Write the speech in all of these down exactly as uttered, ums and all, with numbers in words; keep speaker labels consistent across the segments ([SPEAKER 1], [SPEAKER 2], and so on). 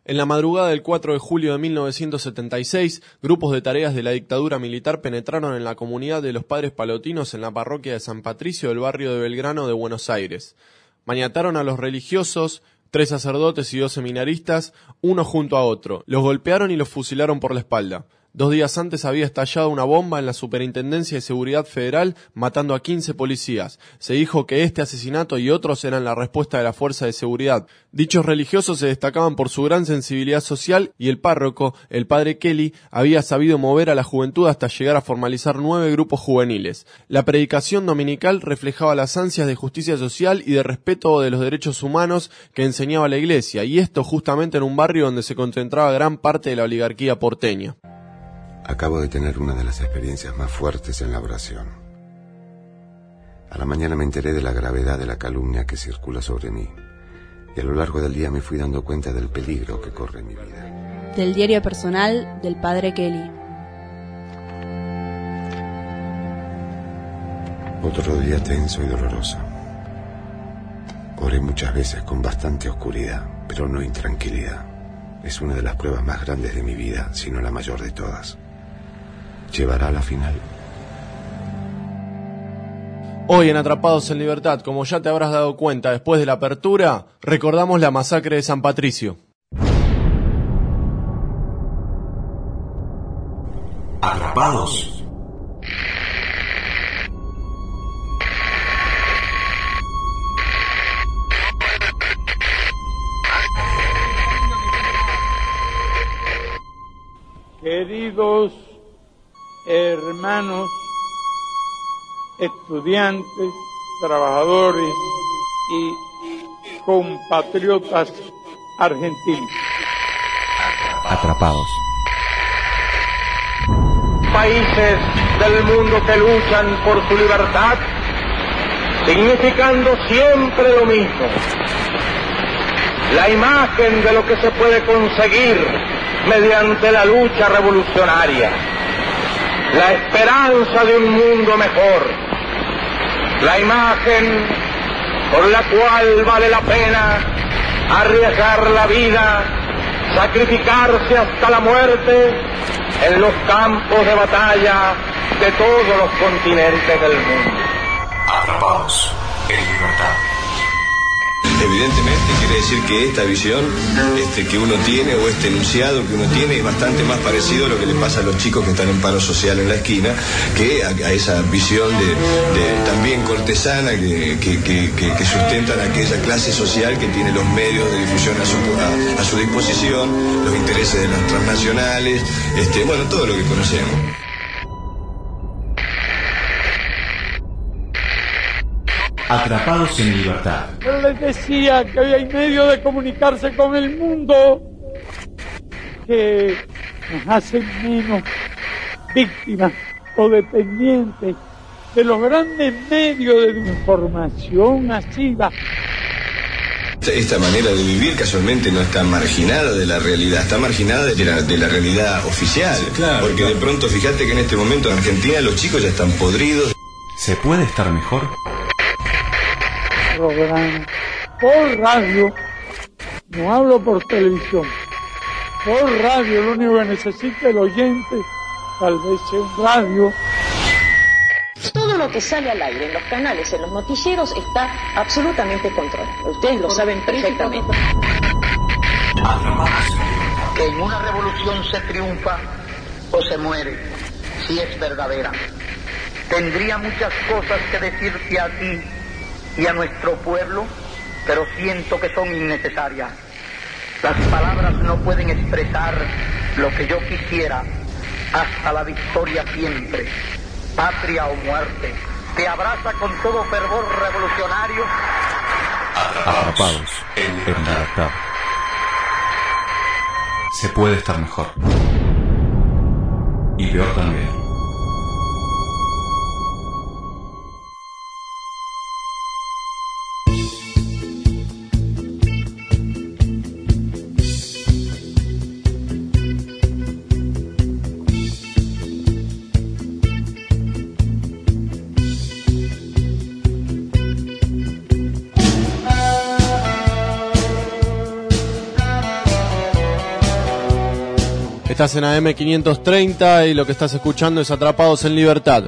[SPEAKER 1] En la madrugada del cuatro de julio de mil novecientos setenta y seis, grupos de tareas de la dictadura militar penetraron en la comunidad de los Padres Palotinos en la parroquia de San Patricio del barrio de Belgrano de Buenos Aires. Maniataron a los religiosos, tres sacerdotes y dos seminaristas, uno junto a otro. Los golpearon y los fusilaron por la espalda. Dos días antes había estallado una bomba en la Superintendencia de Seguridad Federal, matando a quince policías. Se dijo que este asesinato y otros eran la respuesta de la fuerza de seguridad. Dichos religiosos se destacaban por su gran sensibilidad social y el párroco, el padre Kelly, había sabido mover a la juventud hasta llegar a formalizar nueve grupos juveniles. La predicación dominical reflejaba las ansias de justicia social y de respeto de los derechos humanos que enseñaba la Iglesia, y esto justamente en un barrio donde se concentraba gran parte de la oligarquía porteña.
[SPEAKER 2] Acabo de tener una de las experiencias más fuertes en la oración. A la mañana me enteré de la gravedad de la calumnia que circula sobre mí, y a lo largo del día me fui dando cuenta del peligro que corre mi vida.
[SPEAKER 3] Del diario personal del padre Kelly.
[SPEAKER 2] Otro día tenso y doloroso. Oré muchas veces con bastante oscuridad, pero no intranquilidad. Es una de las pruebas más grandes de mi vida, si no la mayor de todas. ¿Llevará a la final?
[SPEAKER 1] Hoy en Atrapados en Libertad, como ya te habrás dado cuenta después de la apertura, recordamos la masacre de San Patricio.
[SPEAKER 4] Atrapados.
[SPEAKER 5] Queridos hermanos, estudiantes, trabajadores y compatriotas argentinos.
[SPEAKER 4] Atrapados.
[SPEAKER 6] Países del mundo que luchan por su libertad, significando siempre lo mismo. La imagen de lo que se puede conseguir mediante la lucha revolucionaria, la esperanza de un mundo mejor, la imagen por la cual vale la pena arriesgar la vida, sacrificarse hasta la muerte en los campos de batalla de todos los continentes del mundo.
[SPEAKER 4] Atrapados en libertad.
[SPEAKER 7] Evidentemente quiere decir que esta visión este, que uno tiene, o este enunciado que uno tiene, es bastante más parecido a lo que le pasa a los chicos que están en paro social en la esquina, que a, a esa visión de, de también cortesana que, que, que, que sustentan aquella clase social que tiene los medios de difusión a su, a, a su disposición, los intereses de las transnacionales, este, bueno, todo lo que conocemos.
[SPEAKER 4] Atrapados en libertad.
[SPEAKER 5] Yo les decía que hoy hay medio de comunicarse con el mundo que nos hacen menos víctimas o dependientes de los grandes medios de información masiva.
[SPEAKER 7] Esta manera de vivir casualmente no está marginada de la realidad, está marginada de la, de la realidad oficial. Sí, claro, porque claro. De pronto fíjate que en este momento en Argentina los chicos ya están podridos.
[SPEAKER 4] ¿Se puede estar mejor?
[SPEAKER 5] Programa por radio, no hablo por televisión, por radio, lo único que necesita el oyente, tal vez sea un radio.
[SPEAKER 8] Todo lo que sale al aire en los canales, en los noticieros, está absolutamente controlado. Ustedes lo saben perfectamente.
[SPEAKER 9] Que en una revolución se triunfa o se muere, si es verdadera. Tendría muchas cosas que decirte a ti y a nuestro pueblo, pero siento que son innecesarias. Las palabras no pueden expresar lo que yo quisiera. Hasta la victoria siempre, patria o muerte, te abraza con todo fervor revolucionario.
[SPEAKER 4] Atrapados en libertad. Se puede estar mejor. Y peor también.
[SPEAKER 1] Estás en A M quinientos treinta y lo que estás escuchando es Atrapados en Libertad.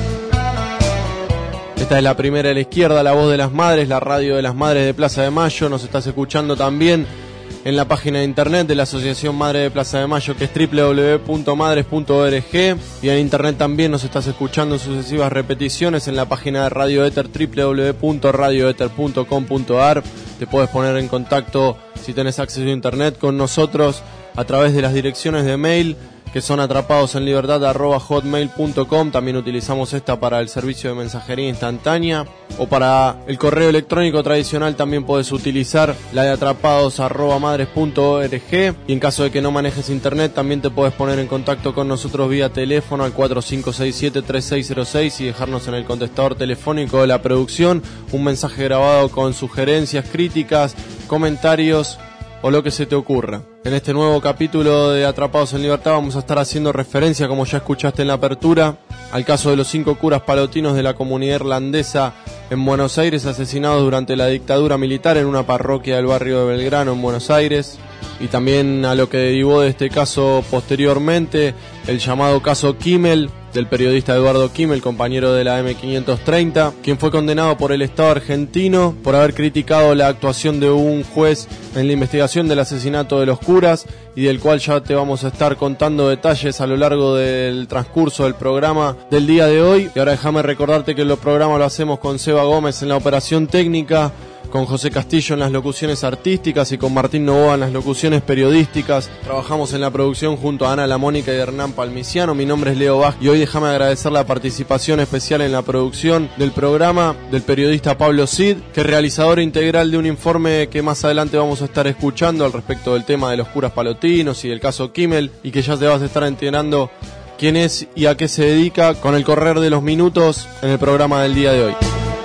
[SPEAKER 1] Esta es la primera de la izquierda, la voz de las madres, la radio de las madres de Plaza de Mayo. Nos estás escuchando también en la página de internet de la Asociación Madre de Plaza de Mayo, que es doble u doble u doble u punto madres punto org, y en internet también nos estás escuchando en sucesivas repeticiones en la página de Radio Éter, doble u doble u doble u punto radio éter punto com punto a r. Te puedes poner en contacto, si tenés acceso a internet, con nosotros a través de las direcciones de mail, que son atrapadosenlibertad arroba hotmail punto com. También utilizamos esta para el servicio de mensajería instantánea, o para el correo electrónico tradicional también podés utilizar la de atrapados arroba madres punto org, y en caso de que no manejes internet también te podés poner en contacto con nosotros vía teléfono al cuatro cinco seis siete tres seis cero seis y dejarnos en el contestador telefónico de la producción un mensaje grabado con sugerencias, críticas, comentarios o lo que se te ocurra. En este nuevo capítulo de Atrapados en Libertad vamos a estar haciendo referencia, como ya escuchaste en la apertura, al caso de los cinco curas palotinos de la comunidad irlandesa en Buenos Aires, asesinados durante la dictadura militar en una parroquia del barrio de Belgrano en Buenos Aires, y también a lo que derivó de este caso posteriormente, el llamado caso Kimmel, del periodista Eduardo Kimmel, compañero de la A M quinientos treinta, quien fue condenado por el Estado argentino por haber criticado la actuación de un juez en la investigación del asesinato de los curas, y del cual ya te vamos a estar contando detalles a lo largo del transcurso del programa del día de hoy. Y ahora déjame recordarte que el programa lo hacemos con Seba Gómez en la operación técnica, con José Castillo en las locuciones artísticas y con Martín Novoa en las locuciones periodísticas. Trabajamos en la producción junto a Ana La Mónica y Hernán Palmiciano. Mi nombre es Leo Bach y hoy déjame agradecer la participación especial en la producción del programa del periodista Pablo Cid, que es realizador integral de un informe que más adelante vamos a estar escuchando al respecto del tema de los curas palotinos y del caso Kimmel, y que ya te vas a estar enterando quién es y a qué se dedica con el correr de los minutos en el programa del día de hoy.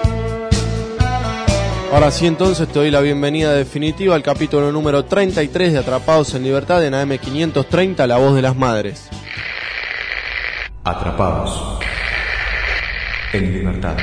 [SPEAKER 1] Ahora sí, entonces te doy la bienvenida definitiva al capítulo número treinta y tres de Atrapados en Libertad en A M quinientos treinta, La Voz de las Madres.
[SPEAKER 4] Atrapados en Libertad.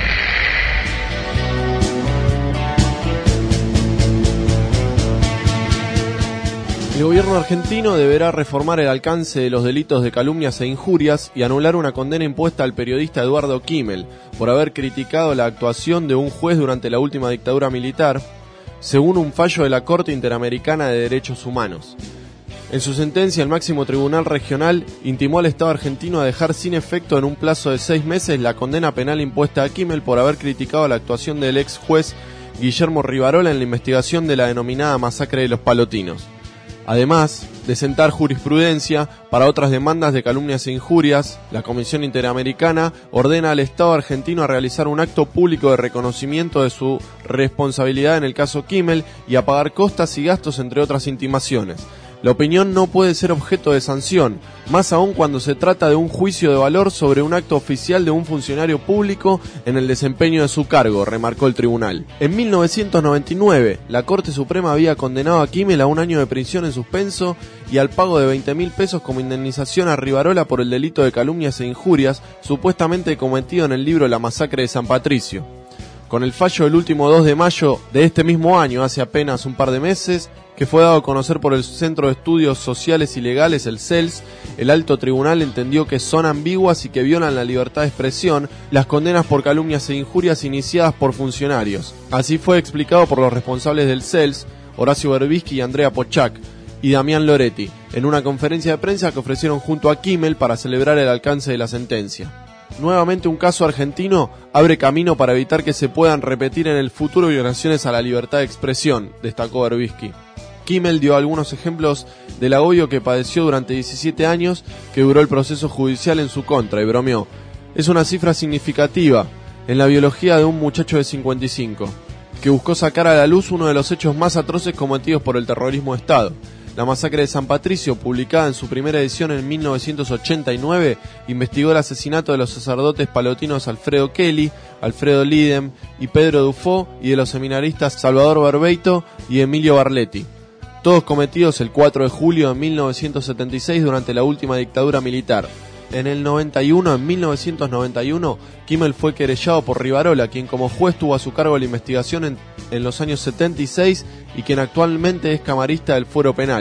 [SPEAKER 1] El gobierno argentino deberá reformar el alcance de los delitos de calumnias e injurias y anular una condena impuesta al periodista Eduardo Kimmel por haber criticado la actuación de un juez durante la última dictadura militar, según un fallo de la Corte Interamericana de Derechos Humanos. En su sentencia, el máximo tribunal regional intimó al Estado argentino a dejar sin efecto en un plazo de seis meses la condena penal impuesta a Kimmel por haber criticado la actuación del ex juez Guillermo Rivarola en la investigación de la denominada masacre de los Palotinos. Además de sentar jurisprudencia para otras demandas de calumnias e injurias, la Comisión Interamericana ordena al Estado argentino a realizar un acto público de reconocimiento de su responsabilidad en el caso Kimmel y a pagar costas y gastos, entre otras intimaciones. La opinión no puede ser objeto de sanción, más aún cuando se trata de un juicio de valor sobre un acto oficial de un funcionario público en el desempeño de su cargo, remarcó el tribunal. En mil novecientos noventa y nueve, la Corte Suprema había condenado a Kimmel a un año de prisión en suspenso y al pago de veinte mil pesos como indemnización a Rivarola por el delito de calumnias e injurias supuestamente cometido en el libro La Masacre de San Patricio. Con el fallo del último dos de mayo de este mismo año, hace apenas un par de meses, que fue dado a conocer por el Centro de Estudios Sociales y Legales, el C E L S, el alto tribunal entendió que son ambiguas y que violan la libertad de expresión las condenas por calumnias e injurias iniciadas por funcionarios. Así fue explicado por los responsables del C E L S, Horacio Berbisky y Andrea Pochac, y Damián Loretti, en una conferencia de prensa que ofrecieron junto a Kimmel para celebrar el alcance de la sentencia. Nuevamente un caso argentino abre camino para evitar que se puedan repetir en el futuro violaciones a la libertad de expresión, destacó Berbisky. Kimmel dio algunos ejemplos del agobio que padeció durante diecisiete años que duró el proceso judicial en su contra y bromeó: es una cifra significativa en la biología de un muchacho de cincuenta y cinco, que buscó sacar a la luz uno de los hechos más atroces cometidos por el terrorismo de Estado. La masacre de San Patricio, publicada en su primera edición en mil novecientos ochenta y nueve, investigó el asesinato de los sacerdotes palotinos Alfredo Kelly, Alfredo Lidem y Pedro Dufo, y de los seminaristas Salvador Barbeito y Emilio Barletti, todos cometidos el cuatro de julio de mil novecientos setenta y seis durante la última dictadura militar. En el noventa y uno, en mil novecientos noventa y uno, Kimmel fue querellado por Rivarola, quien como juez tuvo a su cargo la investigación en, en los años setenta y seis y quien actualmente es camarista del Fuero Penal.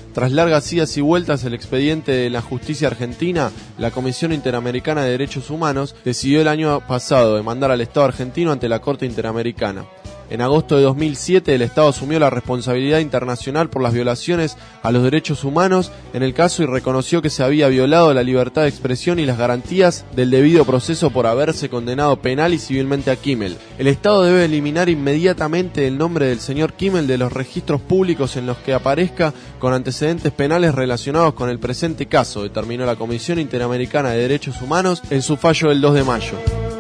[SPEAKER 1] Tras largas idas y vueltas el expediente de la justicia argentina, la Comisión Interamericana de Derechos Humanos decidió el año pasado demandar al Estado argentino ante la Corte Interamericana. En agosto de dos mil siete, el Estado asumió la responsabilidad internacional por las violaciones a los derechos humanos en el caso y reconoció que se había violado la libertad de expresión y las garantías del debido proceso por haberse condenado penal y civilmente a Kimmel. El Estado debe eliminar inmediatamente el nombre del señor Kimmel de los registros públicos en los que aparezca con antecedentes penales relacionados con el presente caso, determinó la Comisión Interamericana de Derechos Humanos en su fallo del dos de mayo.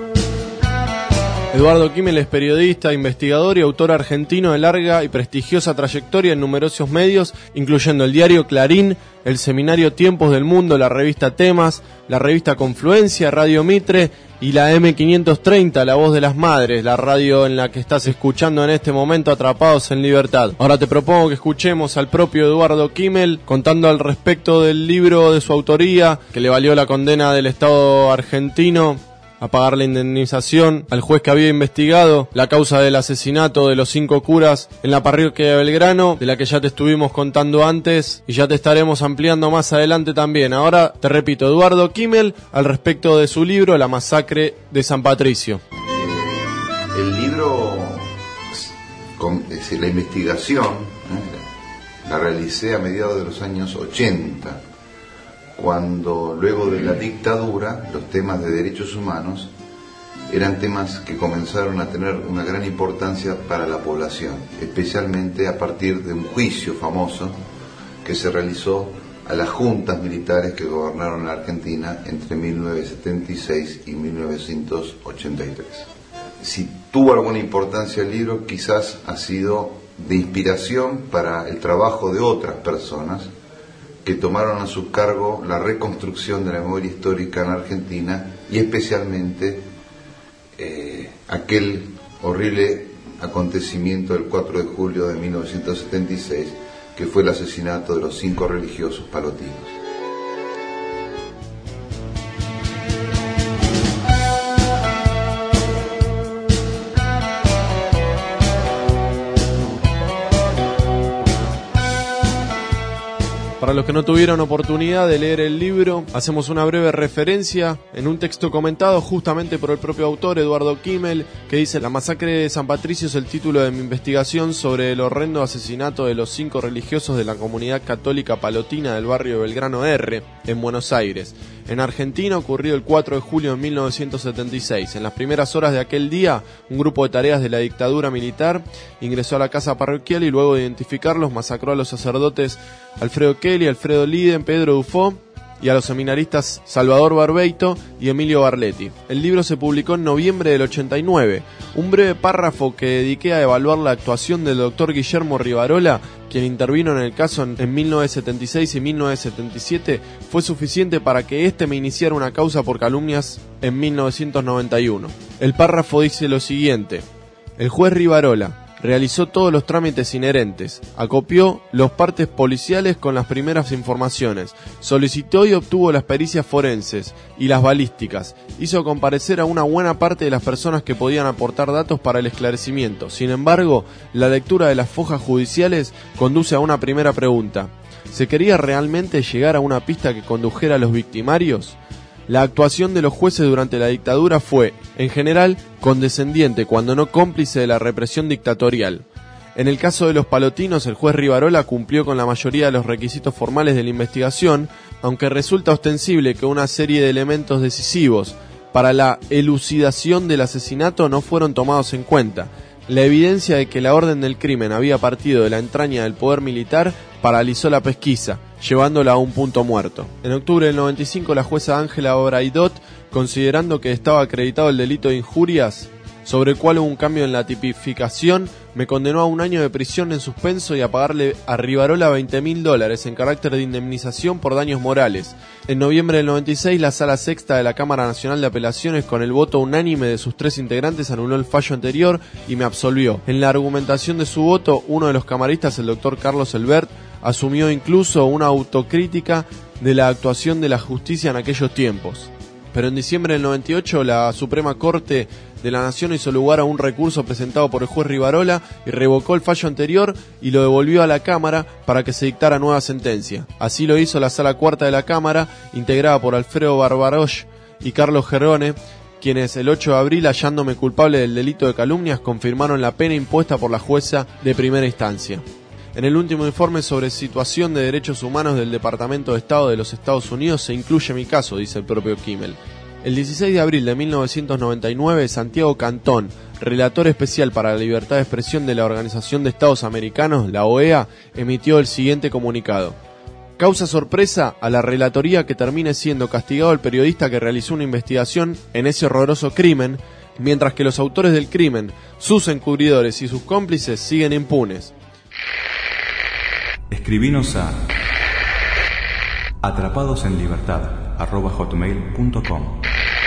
[SPEAKER 1] Eduardo Kimmel es periodista, investigador y autor argentino de larga y prestigiosa trayectoria en numerosos medios, incluyendo el diario Clarín, el seminario Tiempos del Mundo, la revista Temas, la revista Confluencia, Radio Mitre y la eme quinientos treinta, La Voz de las Madres, la radio en la que estás escuchando en este momento Atrapados en Libertad. Ahora te propongo que escuchemos al propio Eduardo Kimmel contando al respecto del libro de su autoría, que le valió la condena del Estado argentino a pagar la indemnización al juez que había investigado la causa del asesinato de los cinco curas en la parroquia de Belgrano, de la que ya te estuvimos contando antes y ya te estaremos ampliando más adelante también. Ahora te repito, Eduardo Kimmel al respecto de su libro La masacre de San Patricio.
[SPEAKER 10] El libro, con, es decir, la investigación, ¿eh? la realicé a mediados de los años ochenta, cuando luego de la dictadura los temas de derechos humanos eran temas que comenzaron a tener una gran importancia para la población, especialmente a partir de un juicio famoso que se realizó a las juntas militares que gobernaron la Argentina entre mil novecientos setenta y seis y mil novecientos ochenta y tres. Si tuvo alguna importancia el libro, quizás ha sido de inspiración para el trabajo de otras personas que tomaron a su cargo la reconstrucción de la memoria histórica en Argentina y especialmente eh, aquel horrible acontecimiento del cuatro de julio de mil novecientos setenta y seis, que fue el asesinato de los cinco religiosos palotinos.
[SPEAKER 1] Para los que no tuvieron oportunidad de leer el libro, hacemos una breve referencia en un texto comentado justamente por el propio autor, Eduardo Kimmel, que dice: La masacre de San Patricio es el título de mi investigación sobre el horrendo asesinato de los cinco religiosos de la comunidad católica palotina del barrio de Belgrano R, en Buenos Aires. En Argentina ocurrió el cuatro de julio de mil novecientos setenta y seis. En las primeras horas de aquel día, un grupo de tareas de la dictadura militar ingresó a la casa parroquial y luego de identificarlos masacró a los sacerdotes Alfredo Kelly, Alfredo Liden, Pedro Dufó y a los seminaristas Salvador Barbeito y Emilio Barletti. El libro se publicó en noviembre del ochenta y nueve. Un breve párrafo que dediqué a evaluar la actuación del doctor Guillermo Rivarola, quien intervino en el caso en mil novecientos setenta y seis y mil novecientos setenta y siete, fue suficiente para que éste me iniciara una causa por calumnias en mil novecientos noventa y uno. El párrafo dice lo siguiente: el juez Rivarola realizó todos los trámites inherentes, acopió los partes policiales con las primeras informaciones, solicitó y obtuvo las pericias forenses y las balísticas, hizo comparecer a una buena parte de las personas que podían aportar datos para el esclarecimiento. Sin embargo, la lectura de las fojas judiciales conduce a una primera pregunta: ¿se quería realmente llegar a una pista que condujera a los victimarios? La actuación de los jueces durante la dictadura fue, en general, condescendiente, cuando no cómplice de la represión dictatorial. En el caso de los palotinos, el juez Rivarola cumplió con la mayoría de los requisitos formales de la investigación, aunque resulta ostensible que una serie de elementos decisivos para la elucidación del asesinato no fueron tomados en cuenta. La evidencia de que la orden del crimen había partido de la entraña del poder militar paralizó la pesquisa, llevándola a un punto muerto. En octubre del noventa y cinco, la jueza Ángela Obraidot, considerando que estaba acreditado el delito de injurias, sobre el cual hubo un cambio en la tipificación, me condenó a un año de prisión en suspenso y a pagarle a Rivarola veinte mil dólares en carácter de indemnización por daños morales. En noviembre del noventa y seis, la Sala Sexta de la Cámara Nacional de Apelaciones, con el voto unánime de sus tres integrantes, anuló el fallo anterior y me absolvió. En la argumentación de su voto, uno de los camaristas, el doctor Carlos Elbert, asumió incluso una autocrítica de la actuación de la justicia en aquellos tiempos. Pero en diciembre del noventa y ocho, la Suprema Corte de la Nación hizo lugar a un recurso presentado por el juez Rivarola y revocó el fallo anterior y lo devolvió a la Cámara para que se dictara nueva sentencia. Así lo hizo la Sala Cuarta de la Cámara, integrada por Alfredo Barbarosh y Carlos Gerone, quienes el ocho de abril, hallándome culpable del delito de calumnias, confirmaron la pena impuesta por la jueza de primera instancia. En el último informe sobre situación de derechos humanos del Departamento de Estado de los Estados Unidos se incluye mi caso, dice el propio Kimmel. El dieciséis de abril de mil novecientos noventa y nueve, Santiago Cantón, relator especial para la libertad de expresión de la Organización de Estados Americanos, la O E A, emitió el siguiente comunicado. Causa sorpresa a la relatoría que termine siendo castigado el periodista que realizó una investigación en ese horroroso crimen, mientras que los autores del crimen, sus encubridores y sus cómplices siguen impunes.
[SPEAKER 4] Escribinos a atrapadosenlibertad arroba hotmail punto com.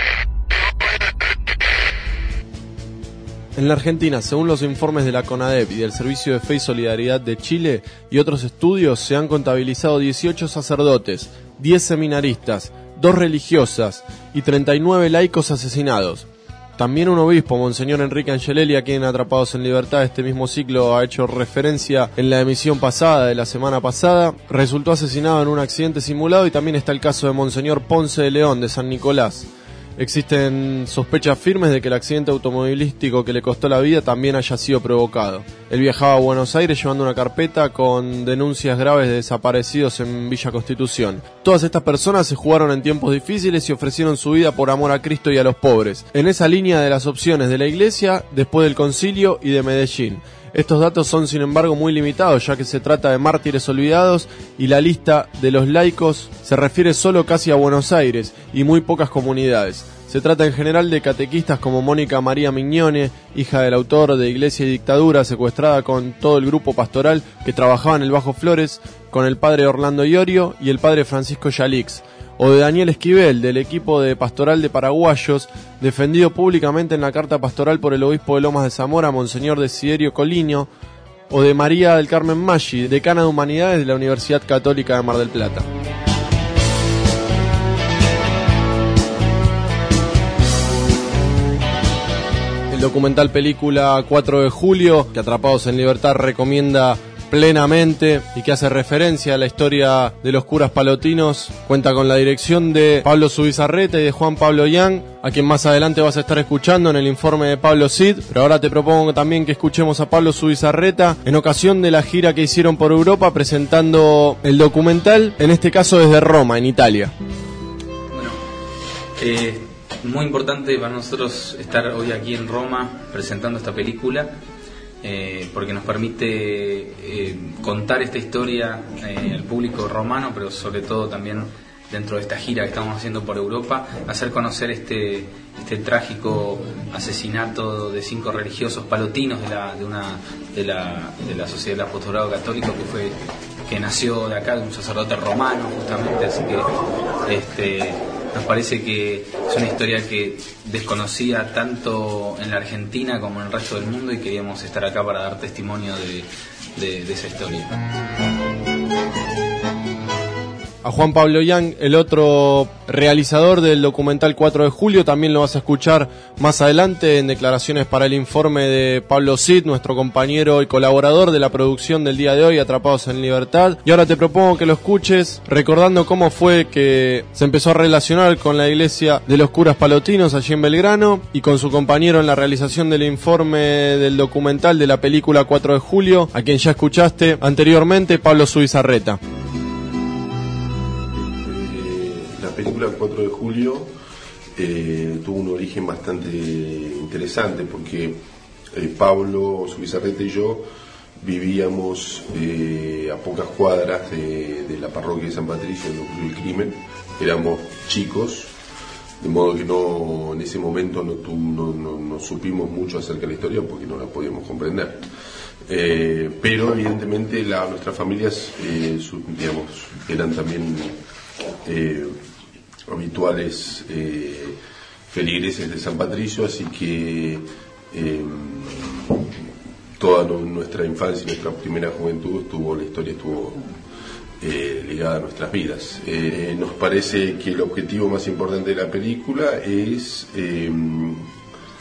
[SPEAKER 1] En la Argentina, según los informes de la CONADEP y del Servicio de Fe y Solidaridad de Chile y otros estudios, se han contabilizado dieciocho sacerdotes, diez seminaristas, dos religiosas y treinta y nueve laicos asesinados. También un obispo, Monseñor Enrique Angelelli, a quien Atrapados en Libertad este mismo ciclo ha hecho referencia en la emisión pasada de la semana pasada, resultó asesinado en un accidente simulado, y también está el caso de Monseñor Ponce de León de San Nicolás. Existen sospechas firmes de que el accidente automovilístico que le costó la vida también haya sido provocado. Él viajaba a Buenos Aires llevando una carpeta con denuncias graves de desaparecidos en Villa Constitución. Todas estas personas se jugaron en tiempos difíciles y ofrecieron su vida por amor a Cristo y a los pobres, en esa línea de las opciones de la Iglesia después del Concilio y de Medellín. Estos datos son sin embargo muy limitados, ya que se trata de mártires olvidados y la lista de los laicos se refiere solo casi a Buenos Aires y muy pocas comunidades. Se trata en general de catequistas como Mónica María Mignone, hija del autor de Iglesia y Dictadura, secuestrada con todo el grupo pastoral que trabajaba en el Bajo Flores, con el padre Orlando Iorio y el padre Francisco Yalix. O de Daniel Esquivel, del equipo de pastoral de paraguayos, defendido públicamente en la carta pastoral por el obispo de Lomas de Zamora, Monseñor Desiderio Coliño, o de María del Carmen Maggi, decana de Humanidades de la Universidad Católica de Mar del Plata. El documental película cuatro de julio, que Atrapados en Libertad recomienda plenamente y que hace referencia a la historia de los curas palotinos, cuenta con la dirección de Pablo Zubizarreta y de Juan Pablo Yang, a quien más adelante vas a estar escuchando en el informe de Pablo Cid, pero ahora te propongo también que escuchemos a Pablo Zubizarreta en ocasión de la gira que hicieron por Europa presentando el documental, en este caso desde Roma, en Italia.
[SPEAKER 11] Bueno, eh, muy importante para nosotros estar hoy aquí en Roma presentando esta película, Eh, porque nos permite eh, contar esta historia eh, al público romano, pero sobre todo también dentro de esta gira que estamos haciendo por Europa, hacer conocer este este trágico asesinato de cinco religiosos palotinos de la de una de la de la Sociedad del Apostolado Católico, que fue que nació de acá, de un sacerdote romano justamente, así que este nos parece que es una historia que desconocía tanto en la Argentina como en el resto del mundo, y queríamos estar acá para dar testimonio de, de, de esa historia.
[SPEAKER 1] A Juan Pablo Yang, el otro realizador del documental cuatro de julio, también lo vas a escuchar más adelante en declaraciones para el informe de Pablo Cid, nuestro compañero y colaborador de la producción del día de hoy, Atrapados en Libertad. Y ahora te propongo que lo escuches recordando cómo fue que se empezó a relacionar con la iglesia de los curas palotinos allí en Belgrano, y con su compañero en la realización del informe del documental de la película cuatro de julio, a quien ya escuchaste anteriormente, Pablo Zubizarreta.
[SPEAKER 12] La película cuatro de julio eh, tuvo un origen bastante interesante, porque eh, Pablo Zubizarreta y yo vivíamos eh, a pocas cuadras de, de la parroquia de San Patricio, donde ocurrió el crimen. Éramos chicos, de modo que no en ese momento no, tu, no, no, no supimos mucho acerca de la historia porque no la podíamos comprender. Eh, pero evidentemente la, nuestras familias eh, su, digamos, eran también eh, habituales eh, feligreses de San Patricio, así que eh, toda no, nuestra infancia y nuestra primera juventud estuvo, la historia estuvo eh, ligada a nuestras vidas. Eh, nos parece que el objetivo más importante de la película es eh,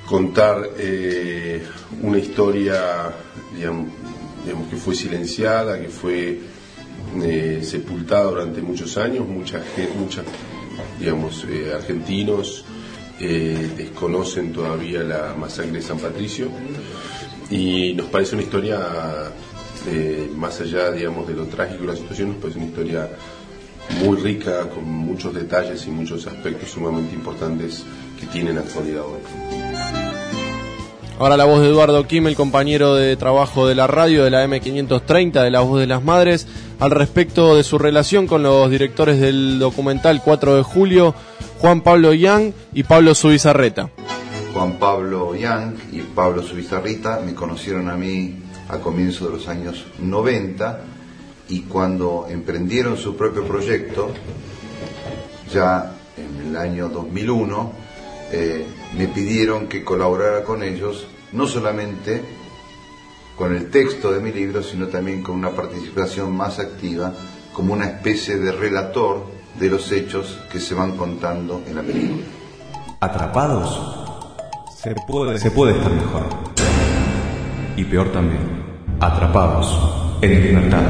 [SPEAKER 12] contar eh, una historia, digamos, digamos, que fue silenciada, que fue eh, sepultada durante muchos años. Muchas, muchas digamos, eh, argentinos eh, desconocen todavía la masacre de San Patricio, y nos parece una historia, eh, más allá, digamos, de lo trágico de la situación, nos parece una historia muy rica, con muchos detalles y muchos aspectos sumamente importantes que tienen actualidad hoy.
[SPEAKER 1] Ahora la voz de Eduardo Kim, el compañero de trabajo de la radio de la eme quinientos treinta, de La Voz de las Madres, al respecto de su relación con los directores del documental cuatro de julio, Juan Pablo Yang y Pablo Zubizarreta.
[SPEAKER 10] Juan Pablo Yang y Pablo Zubizarreta me conocieron a mí a comienzos de los años noventa, y cuando emprendieron su propio proyecto, ya en el año dos mil uno, eh, me pidieron que colaborara con ellos, no solamente con el texto de mi libro, sino también con una participación más activa, como una especie de relator de los hechos que se van contando en la película.
[SPEAKER 4] Atrapados, se puede, se puede estar mejor. Y peor también, atrapados en libertad.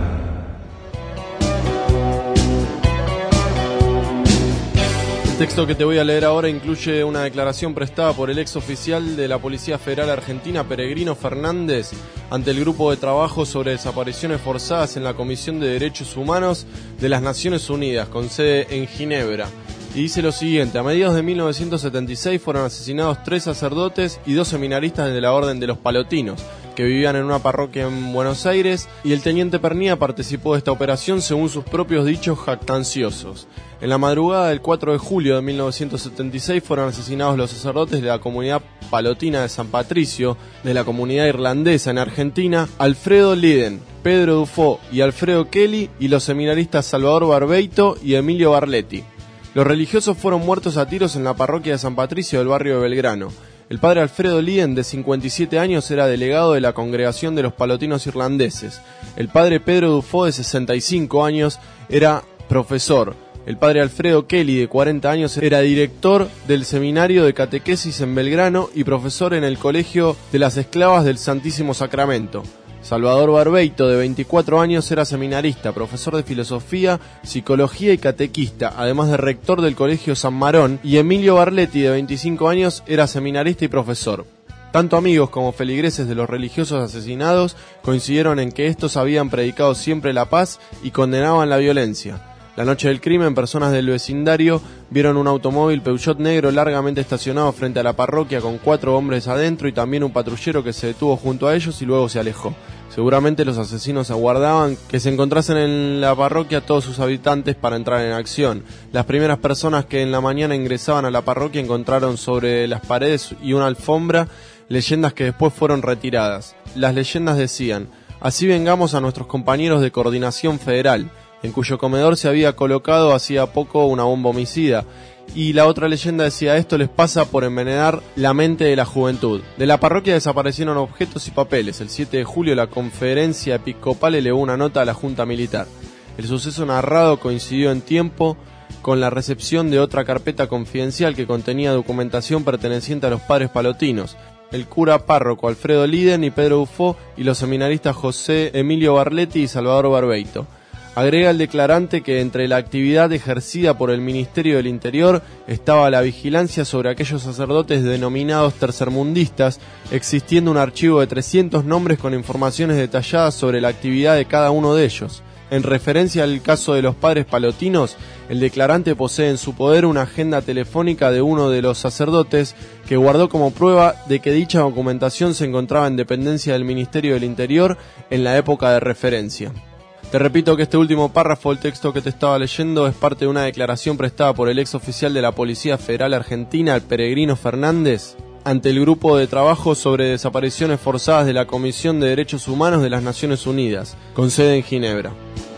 [SPEAKER 1] El texto que te voy a leer ahora incluye una declaración prestada por el ex oficial de la Policía Federal Argentina, Peregrino Fernández, ante el Grupo de Trabajo sobre Desapariciones Forzadas en la Comisión de Derechos Humanos de las Naciones Unidas, con sede en Ginebra. Y dice lo siguiente: a mediados de mil novecientos setenta y seis fueron asesinados tres sacerdotes y dos seminaristas de la Orden de los Palotinos, que vivían en una parroquia en Buenos Aires, y el teniente Pernía participó de esta operación según sus propios dichos jactanciosos. En la madrugada del cuatro de julio de mil novecientos setenta y seis fueron asesinados los sacerdotes de la comunidad palotina de San Patricio, de la comunidad irlandesa en Argentina, Alfredo Liden, Pedro Dufo y Alfredo Kelly, y los seminaristas Salvador Barbeito y Emilio Barletti. Los religiosos fueron muertos a tiros en la parroquia de San Patricio del barrio de Belgrano. El padre Alfredo Liden, de cincuenta y siete años, era delegado de la congregación de los palotinos irlandeses. El padre Pedro Dufo, de sesenta y cinco años, era profesor. El padre Alfredo Kelly, de cuarenta años, era director del seminario de catequesis en Belgrano y profesor en el colegio de las esclavas del Santísimo Sacramento. Salvador Barbeito, de veinticuatro años, era seminarista, profesor de filosofía, psicología y catequista, además de rector del colegio San Marón, y Emilio Barletti, de veinticinco años, era seminarista y profesor. Tanto amigos como feligreses de los religiosos asesinados coincidieron en que estos habían predicado siempre la paz y condenaban la violencia. La noche del crimen, personas del vecindario vieron un automóvil Peugeot negro largamente estacionado frente a la parroquia con cuatro hombres adentro y también un patrullero que se detuvo junto a ellos y luego se alejó. Seguramente los asesinos aguardaban que se encontrasen en la parroquia todos sus habitantes para entrar en acción. Las primeras personas que en la mañana ingresaban a la parroquia encontraron sobre las paredes y una alfombra leyendas que después fueron retiradas. Las leyendas decían: así vengamos a nuestros compañeros de Coordinación Federal, en cuyo comedor se había colocado hacía poco una bomba homicida. Y la otra leyenda decía: esto les pasa por envenenar la mente de la juventud. De la parroquia desaparecieron objetos y papeles. El siete de julio la conferencia episcopal elevó una nota a la Junta Militar. El suceso narrado coincidió en tiempo con la recepción de otra carpeta confidencial que contenía documentación perteneciente a los padres palotinos, el cura párroco Alfredo Liden y Pedro Dufo, y los seminaristas José Emilio Barletti y Salvador Barbeito. Agrega el declarante que entre la actividad ejercida por el Ministerio del Interior estaba la vigilancia sobre aquellos sacerdotes denominados tercermundistas, existiendo un archivo de trescientos nombres con informaciones detalladas sobre la actividad de cada uno de ellos. En referencia al caso de los padres palotinos, el declarante posee en su poder una agenda telefónica de uno de los sacerdotes que guardó como prueba de que dicha documentación se encontraba en dependencia del Ministerio del Interior en la época de referencia. Te repito que este último párrafo del texto que te estaba leyendo es parte de una declaración prestada por el ex oficial de la Policía Federal Argentina, el Peregrino Fernández, ante el Grupo de Trabajo sobre Desapariciones Forzadas de la Comisión de Derechos Humanos de las Naciones Unidas, con sede en Ginebra.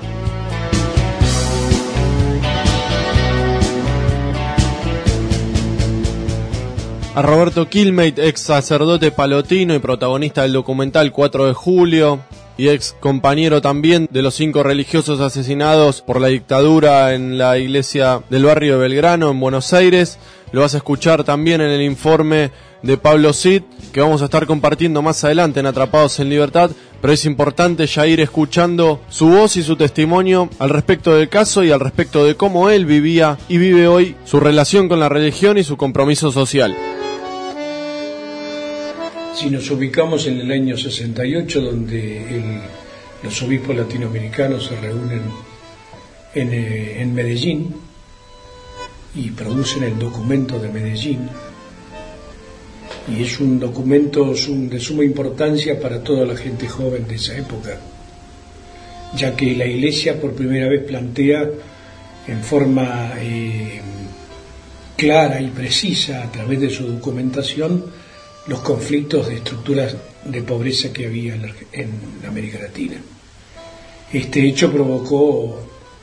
[SPEAKER 1] A Roberto Kilmate, ex sacerdote palotino y protagonista del documental cuatro de julio, y ex compañero también de los cinco religiosos asesinados por la dictadura en la iglesia del barrio de Belgrano, en Buenos Aires. Lo vas a escuchar también en el informe de Pablo Cid, que vamos a estar compartiendo más adelante en Atrapados en Libertad, pero es importante ya ir escuchando su voz y su testimonio al respecto del caso y al respecto de cómo él vivía y vive hoy su relación con la religión y su compromiso social.
[SPEAKER 13] Si nos ubicamos en el año sesenta y ocho, donde el, los obispos latinoamericanos se reúnen en, eh, en Medellín y producen el documento de Medellín, y es un documento de suma importancia para toda la gente joven de esa época, ya que la Iglesia por primera vez plantea en forma eh, clara y precisa, a través de su documentación, los conflictos de estructuras de pobreza que había en, en América Latina. Este hecho provocó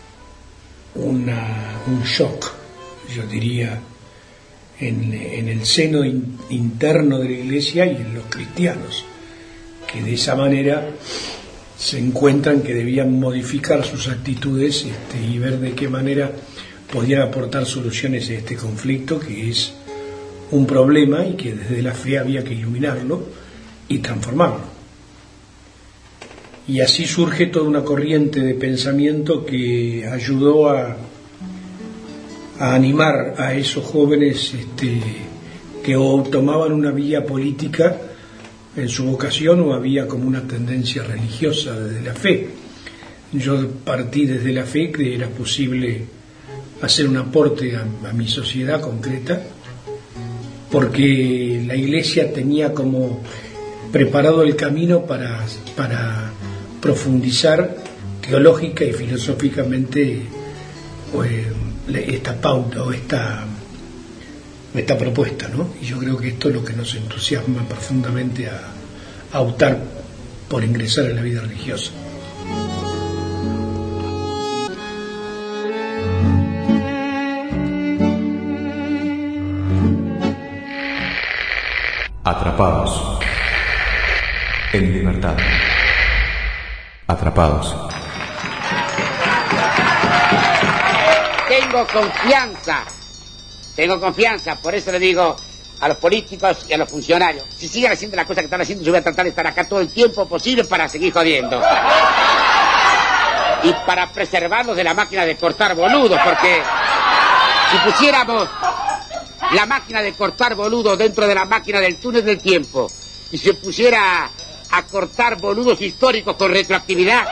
[SPEAKER 13] una, un shock, yo diría, en, en el seno in, interno de la Iglesia y en los cristianos, que de esa manera se encuentran que debían modificar sus actitudes este, y ver de qué manera podían aportar soluciones a este conflicto, que es un problema y que desde la fe había que iluminarlo y transformarlo. Y así surge toda una corriente de pensamiento que ayudó a a animar a esos jóvenes este, que o tomaban una vía política en su vocación o había como una tendencia religiosa desde la fe. Yo partí desde la fe que era posible hacer un aporte a, a mi sociedad concreta, porque la Iglesia tenía como preparado el camino para, para profundizar teológica y filosóficamente pues, esta pauta o esta, esta propuesta, ¿no? Y yo creo que esto es lo que nos entusiasma profundamente a, a optar por ingresar en la vida religiosa.
[SPEAKER 4] Atrapados en libertad. Atrapados.
[SPEAKER 14] Tengo confianza, tengo confianza, por eso le digo a los políticos y a los funcionarios, si siguen haciendo las cosas que están haciendo, yo voy a tratar de estar acá todo el tiempo posible para seguir jodiendo. Y para preservarlos de la máquina de cortar boludos, porque si pusiéramos la máquina de cortar boludos dentro de la máquina del túnel del tiempo y se pusiera a cortar boludos históricos con retroactividad,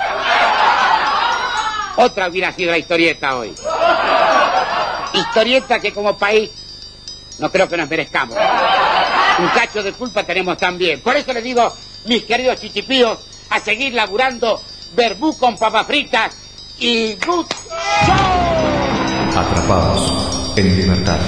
[SPEAKER 14] otra hubiera sido la historieta hoy. Historieta que como país no creo que nos merezcamos. Un cacho de culpa tenemos también. Por eso les digo, mis queridos chichipíos, a seguir laburando verbú con papas fritas y good show.
[SPEAKER 4] Atrapados en libertad.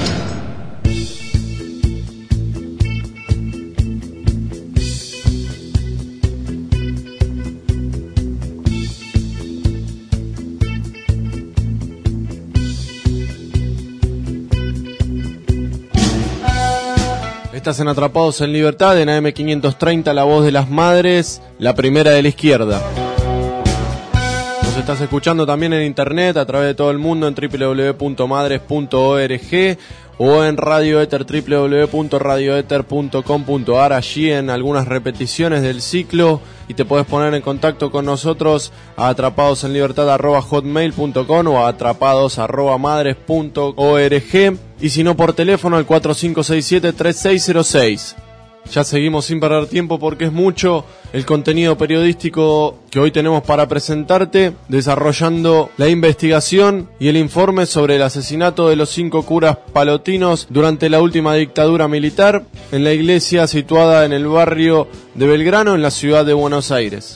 [SPEAKER 1] Estás en Atrapados en Libertad, en A M quinientos treinta, La Voz de las Madres, la primera de la izquierda. Nos estás escuchando también en internet, a través de todo el mundo, en doble u doble u doble u punto madres punto org o en Radio Éter, doble u doble u doble u punto radio éter punto com punto a r, allí en algunas repeticiones del ciclo, y te puedes poner en contacto con nosotros a atrapadosenlibertad arroba hotmail punto com o a atrapados arroba madres punto org, y si no por teléfono al cuatro cinco seis siete tres seis cero seis. Ya seguimos sin perder tiempo porque es mucho el contenido periodístico que hoy tenemos para presentarte, desarrollando la investigación y el informe sobre el asesinato de los cinco curas palotinos durante la última dictadura militar en la iglesia situada en el barrio de Belgrano, en la ciudad de Buenos Aires.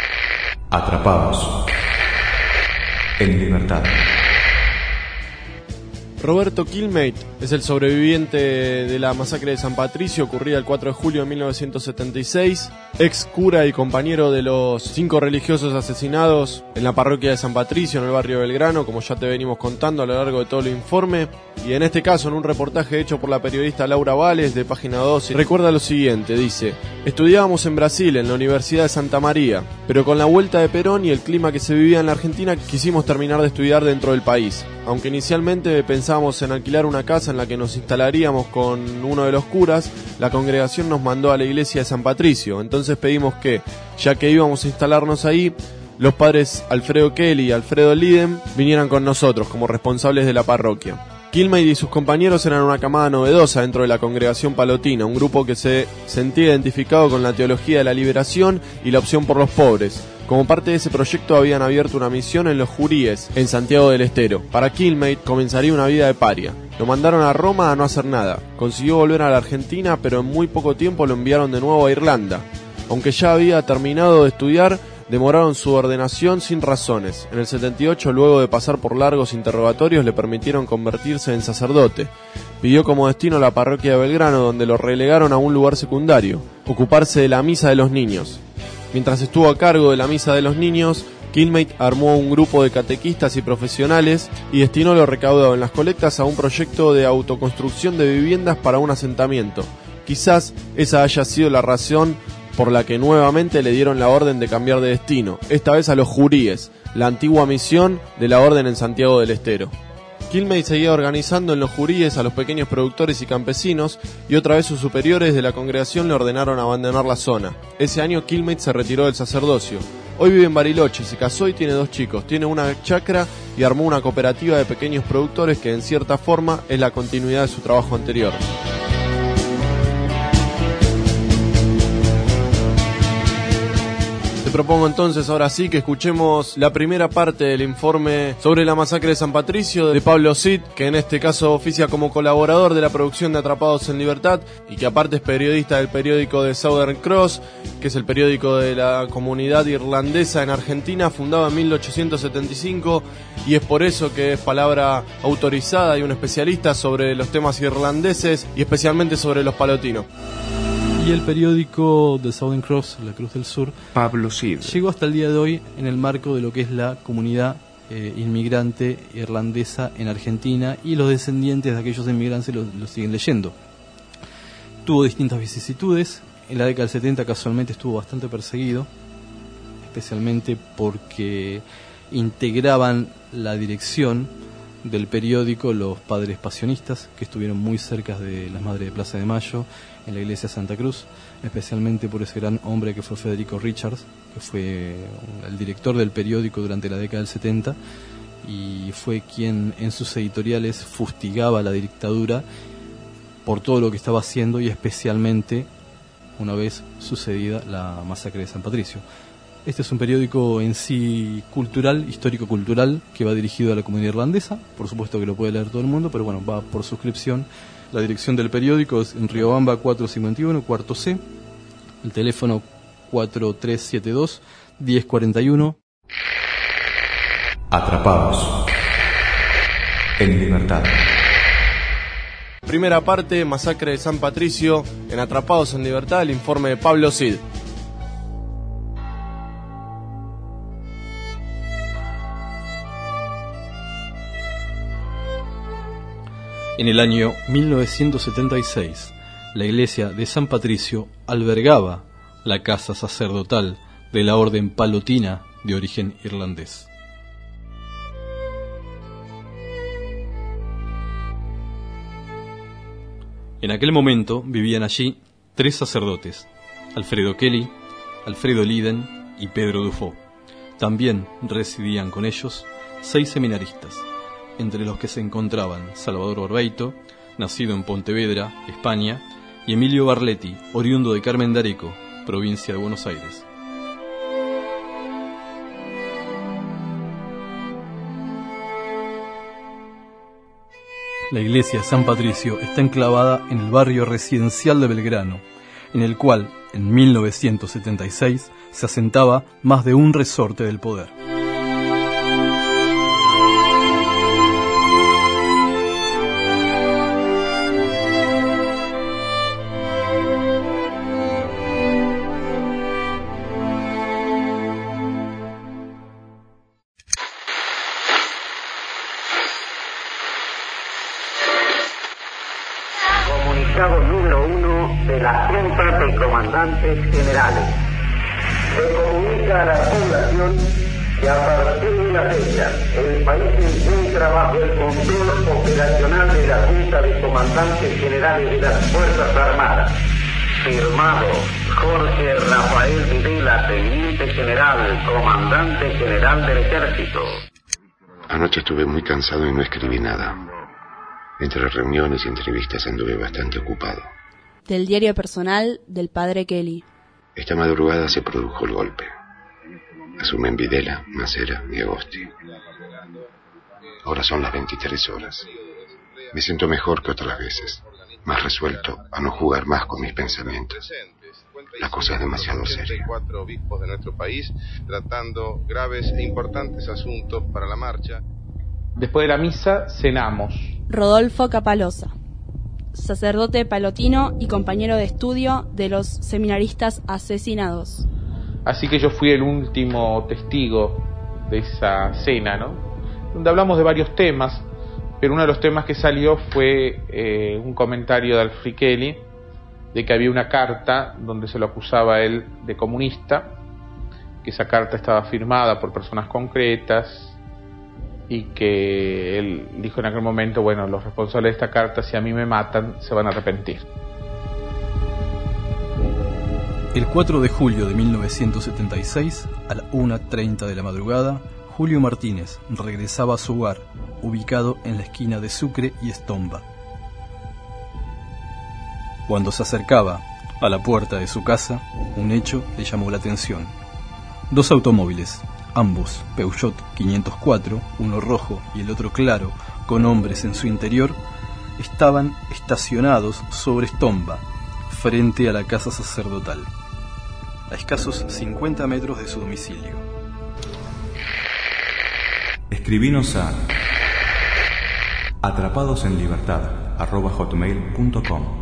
[SPEAKER 4] Atrapados en libertad.
[SPEAKER 1] Roberto Quilmate es el sobreviviente de la masacre de San Patricio ocurrida el cuatro de julio de mil novecientos setenta y seis, ex cura y compañero de los cinco religiosos asesinados en la parroquia de San Patricio en el barrio Belgrano, como ya te venimos contando a lo largo de todo el informe, y en este caso en un reportaje hecho por la periodista Laura Vales de Página dos, recuerda lo siguiente, dice: estudiábamos en Brasil, en la Universidad de Santa María, pero con la vuelta de Perón y el clima que se vivía en la Argentina quisimos terminar de estudiar dentro del país. Aunque inicialmente pensábamos en alquilar una casa en la que nos instalaríamos con uno de los curas, la congregación nos mandó a la iglesia de San Patricio. Entonces pedimos que, ya que íbamos a instalarnos ahí, los padres Alfredo Kelly y Alfredo Liden vinieran con nosotros como responsables de la parroquia. Quilmate y sus compañeros eran una camada novedosa dentro de la congregación palotina, un grupo que se sentía identificado con la teología de la liberación y la opción por los pobres. Como parte de ese proyecto habían abierto una misión en los Juríes, en Santiago del Estero. Para Quilmate comenzaría una vida de paria. Lo mandaron a Roma a no hacer nada. Consiguió volver a la Argentina, pero en muy poco tiempo lo enviaron de nuevo a Irlanda. Aunque ya había terminado de estudiar, demoraron su ordenación sin razones. En el setenta y ocho, luego de pasar por largos interrogatorios, le permitieron convertirse en sacerdote. Pidió como destino la parroquia de Belgrano, donde lo relegaron a un lugar secundario, ocuparse de la misa de los niños. Mientras estuvo a cargo de la misa de los niños, Quilmate armó un grupo de catequistas y profesionales y destinó lo recaudado en las colectas a un proyecto de autoconstrucción de viviendas para un asentamiento. Quizás esa haya sido la razón por la que nuevamente le dieron la orden de cambiar de destino, esta vez a los Juríes, la antigua misión de la orden en Santiago del Estero. Quilmate seguía organizando en los Juríes a los pequeños productores y campesinos, y otra vez sus superiores de la congregación le ordenaron abandonar la zona. Ese año Quilmate se retiró del sacerdocio. Hoy vive en Bariloche, se casó y tiene dos chicos, tiene una chacra y armó una cooperativa de pequeños productores que en cierta forma es la continuidad de su trabajo anterior. Propongo entonces ahora sí que escuchemos la primera parte del informe sobre la masacre de San Patricio de Pablo Cid, que en este caso oficia como colaborador de la producción de Atrapados en Libertad y que aparte es periodista del periódico de Southern Cross, que es el periódico de la comunidad irlandesa en Argentina, fundado en mil ochocientos setenta y cinco, y es por eso que es palabra autorizada y un especialista sobre los temas irlandeses y especialmente sobre los palotinos.
[SPEAKER 15] Y el periódico de Southern Cross, La Cruz del Sur,
[SPEAKER 16] Pablo Cid,
[SPEAKER 15] llegó hasta el día de hoy en el marco de lo que es la comunidad eh, inmigrante irlandesa en Argentina, y los descendientes de aquellos inmigrantes lo, lo siguen leyendo. Tuvo distintas vicisitudes. En la década del setenta casualmente estuvo bastante perseguido, especialmente porque integraban la dirección del periódico los padres pasionistas, que estuvieron muy cerca de las Madres de Plaza de Mayo, en la iglesia de Santa Cruz, especialmente por ese gran hombre que fue Federico Richards, que fue el director del periódico durante la década del setenta, y fue quien en sus editoriales fustigaba la dictadura por todo lo que estaba haciendo, y especialmente una vez sucedida la masacre de San Patricio. Este es un periódico en sí cultural, histórico-cultural, que va dirigido a la comunidad irlandesa. Por supuesto que lo puede leer todo el mundo, pero bueno, va por suscripción. La dirección del periódico es en Riobamba cuatrocientos cincuenta y uno, cuarto C. El teléfono cuatro tres siete dos, uno cero cuatro uno.
[SPEAKER 4] Atrapados en Libertad.
[SPEAKER 1] Primera parte, masacre de San Patricio, en Atrapados en Libertad, el informe de Pablo Cid.
[SPEAKER 15] En el año mil novecientos setenta y seis, la iglesia de San Patricio albergaba la casa sacerdotal de la orden palotina de origen irlandés. En aquel momento vivían allí tres sacerdotes: Alfredo Kelly, Alfredo Liden y Pedro Dufo. También residían con ellos seis seminaristas, entre los que se encontraban Salvador Barbeito, nacido en Pontevedra, España, y Emilio Barletti, oriundo de Carmen de Areco, provincia de Buenos Aires. La iglesia de San Patricio está enclavada en el barrio residencial de Belgrano, en el cual, en mil novecientos setenta y seis, se asentaba más de un resorte del poder.
[SPEAKER 16] comunicado número uno de la Junta de Comandantes Generales. Se comunica a la población que a partir de la fecha el país se encuentra bajo el control operacional de la Junta de Comandantes Generales de las Fuerzas Armadas. Firmado Jorge Rafael Videla, Teniente General, Comandante General del Ejército.
[SPEAKER 2] Anoche estuve muy cansado y no escribí nada. Entre reuniones y entrevistas anduve bastante ocupado.
[SPEAKER 3] Del diario personal del padre Kelly.
[SPEAKER 2] Esta madrugada se produjo el golpe. Asumen Videla, Macera y Agosti. Ahora son las veintitrés horas. Me siento mejor que otras veces, más resuelto a no jugar más con mis pensamientos. La cosa es demasiado seria.
[SPEAKER 17] Cuatro obispos de nuestro país tratando graves e importantes asuntos para la marcha.
[SPEAKER 18] Después de la misa cenamos.
[SPEAKER 3] Rodolfo Capalosa, sacerdote palotino y compañero de estudio de los seminaristas asesinados.
[SPEAKER 18] Así que yo fui el último testigo de esa cena, ¿no? Donde hablamos de varios temas, pero uno de los temas que salió fue eh, un comentario de Alfred Kelly de que había una carta donde se lo acusaba a él de comunista, que esa carta estaba firmada por personas concretas y que él dijo en aquel momento, bueno, los responsables de esta carta, si a mí me matan, se van a arrepentir.
[SPEAKER 15] El cuatro de julio de mil novecientos setenta y seis, a la una treinta de la madrugada, Julio Martínez regresaba a su hogar, ubicado en la esquina de Sucre y Estomba. Cuando se acercaba a la puerta de su casa, un hecho le llamó la atención. Dos automóviles, ambos Peugeot quinientos cuatro, uno rojo y el otro claro, con hombres en su interior, estaban estacionados sobre Estomba, frente a la casa sacerdotal, a escasos cincuenta metros de su domicilio.
[SPEAKER 4] Escribinos a atrapadosenlibertad arroba hotmail punto com.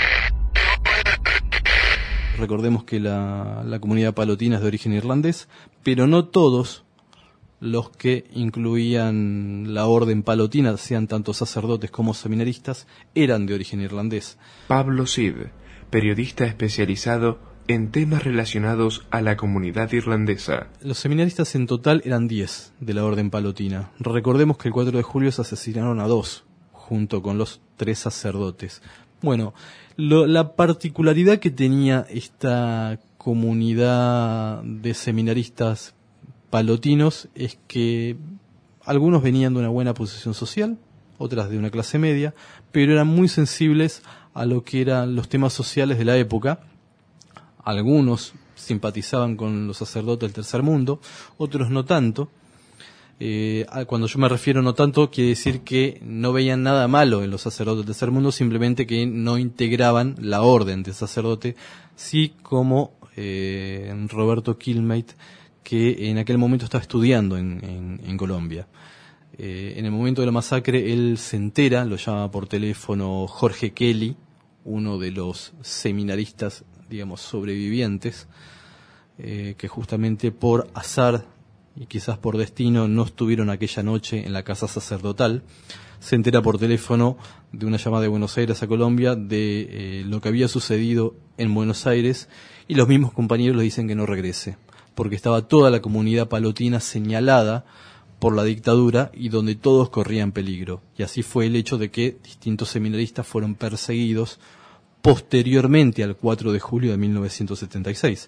[SPEAKER 15] Recordemos que la, la comunidad palotina es de origen irlandés, pero no todos los que incluían la orden palotina, sean tanto sacerdotes como seminaristas, eran de origen irlandés.
[SPEAKER 19] Pablo Cid, periodista especializado en temas relacionados a la comunidad irlandesa.
[SPEAKER 15] Los seminaristas en total eran diez de la orden palotina. Recordemos que el cuatro de julio se asesinaron a dos, junto con los tres sacerdotes. Bueno, lo, la particularidad que tenía esta comunidad de seminaristas palotinos es que algunos venían de una buena posición social, otras de una clase media, pero eran muy sensibles a lo que eran los temas sociales de la época. Algunos simpatizaban con los sacerdotes del tercer mundo, otros no tanto. Eh, cuando yo me refiero no tanto, quiere decir que no veían nada malo en los sacerdotes del tercer mundo, simplemente que no integraban la orden del sacerdote, sí como eh, Roberto Kilmate, que en aquel momento estaba estudiando en, en, en Colombia. Eh, en el momento de la masacre él se entera, lo llama por teléfono Jorge Kelly, uno de los seminaristas, digamos, sobrevivientes, eh, que justamente por azar y quizás por destino no estuvieron aquella noche en la casa sacerdotal. Se entera por teléfono de una llamada de Buenos Aires a Colombia de eh, lo que había sucedido en Buenos Aires, y los mismos compañeros le dicen que no regrese, porque estaba toda la comunidad palotina señalada por la dictadura y donde todos corrían peligro. Y así fue el hecho de que distintos seminaristas fueron perseguidos posteriormente al cuatro de julio de mil novecientos setenta y seis.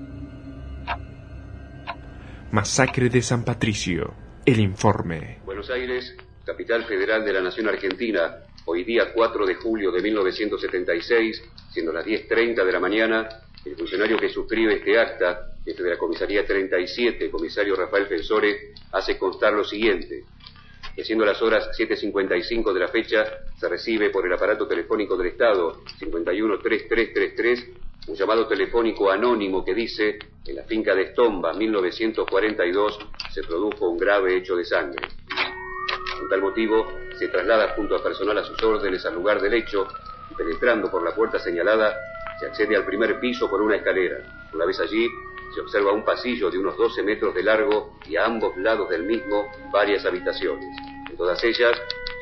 [SPEAKER 19] Masacre de San Patricio. El informe.
[SPEAKER 20] Buenos Aires, capital federal de la nación argentina, hoy día cuatro de julio de mil novecientos setenta y seis, siendo las diez treinta de la mañana, el funcionario que suscribe este acta, jefe de la comisaría treinta y siete, comisario Rafael Fensore, hace constar lo siguiente: que siendo las horas siete cincuenta y cinco de la fecha, se recibe por el aparato telefónico del Estado cincuenta y uno treinta y tres treinta y tres un llamado telefónico anónimo que dice: en la finca de Estomba, mil novecientos cuarenta y dos, se produjo un grave hecho de sangre. Con tal motivo, se traslada junto a personal a sus órdenes al lugar del hecho y, penetrando por la puerta señalada, se accede al primer piso por una escalera. Una vez allí, se observa un pasillo de unos doce metros de largo y a ambos lados del mismo varias habitaciones. En todas ellas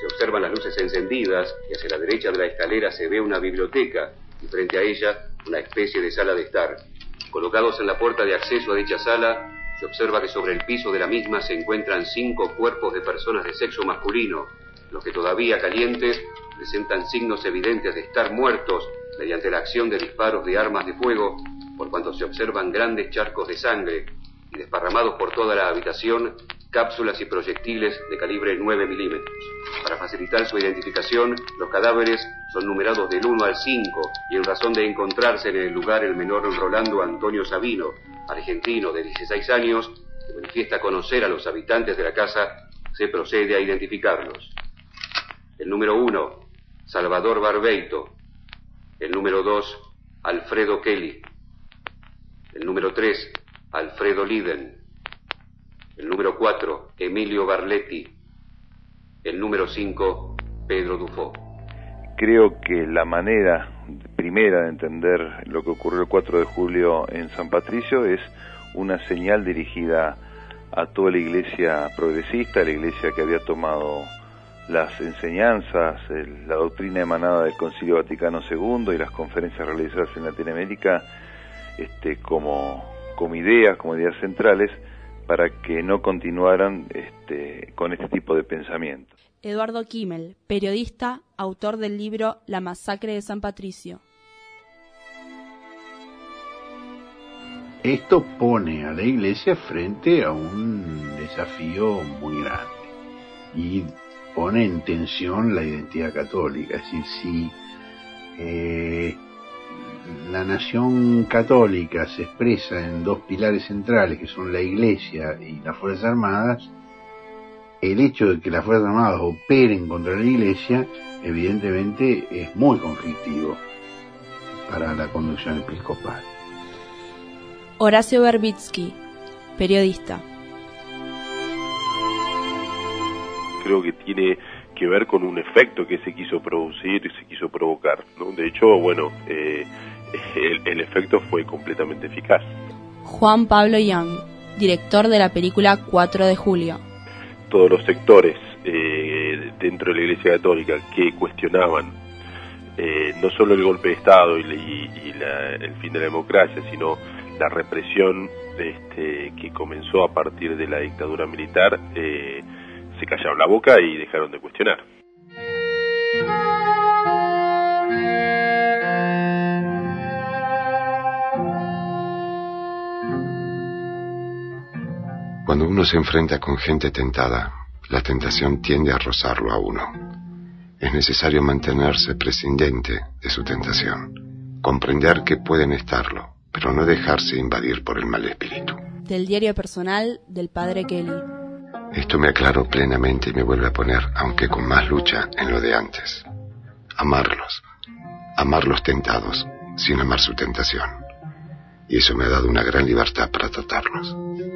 [SPEAKER 20] Se observan las luces encendidas y hacia la derecha de la escalera se ve una biblioteca y frente a ella una especie de sala de estar. Colocados en la puerta de acceso a dicha sala, se observa que sobre el piso de la misma se encuentran cinco cuerpos de personas de sexo masculino, los que todavía calientes presentan signos evidentes de estar muertos mediante la acción de disparos de armas de fuego, por cuanto se observan grandes charcos de sangre y desparramados por toda la habitación cápsulas y proyectiles de calibre nueve milímetros. Para facilitar su identificación, los cadáveres son numerados del uno al cinco y en razón de encontrarse en el lugar el menor Rolando Antonio Sabino, argentino de dieciséis años, que manifiesta conocer a los habitantes de la casa, se procede a identificarlos. El número uno, Salvador Barbeito. El número dos, Alfredo Kelly. El número tres, Alfredo Liden. El número cuatro, Emilio Barletti. El número cinco, Pedro Dufo.
[SPEAKER 21] Creo que la manera primera de entender lo que ocurrió el cuatro de julio en San Patricio es una señal dirigida a toda la iglesia progresista, la iglesia que había tomado las enseñanzas, el, la doctrina emanada del Concilio Vaticano segundo y las conferencias realizadas en Latinoamérica este, como, como ideas, como ideas centrales, para que no continuaran este, con este tipo de pensamiento.
[SPEAKER 3] Eduardo Kimmel, periodista, autor del libro La masacre de San Patricio.
[SPEAKER 22] Esto pone a la Iglesia frente a un desafío muy grande y pone en tensión la identidad católica. Es decir, si eh, la nación católica se expresa en dos pilares centrales, que son la Iglesia y las Fuerzas Armadas, el hecho de que las Fuerzas Armadas operen contra la Iglesia, evidentemente es muy conflictivo para la conducción episcopal.
[SPEAKER 3] Horacio Verbitsky, periodista.
[SPEAKER 12] Creo que tiene que ver con un efecto que se quiso producir y se quiso provocar, ¿no? De hecho, bueno, eh, el, el efecto fue completamente eficaz.
[SPEAKER 3] Juan Pablo Young, director de la película cuatro de julio.
[SPEAKER 12] Todos los sectores eh, dentro de la Iglesia Católica que cuestionaban eh, no solo el golpe de Estado y, y, y la, el fin de la democracia, sino la represión este, que comenzó a partir de la dictadura militar, eh, se callaron la boca y dejaron de cuestionar.
[SPEAKER 2] Cuando uno se enfrenta con gente tentada, la tentación tiende a rozarlo a uno. Es necesario mantenerse prescindente de su tentación, comprender que pueden estarlo, pero no dejarse invadir por el mal espíritu.
[SPEAKER 3] Del diario personal del padre Kelly.
[SPEAKER 2] Esto me aclaró plenamente y me vuelve a poner, aunque con más lucha, en lo de antes. Amarlos, amar los tentados, sin amar su tentación. Y eso me ha dado una gran libertad para tratarlos.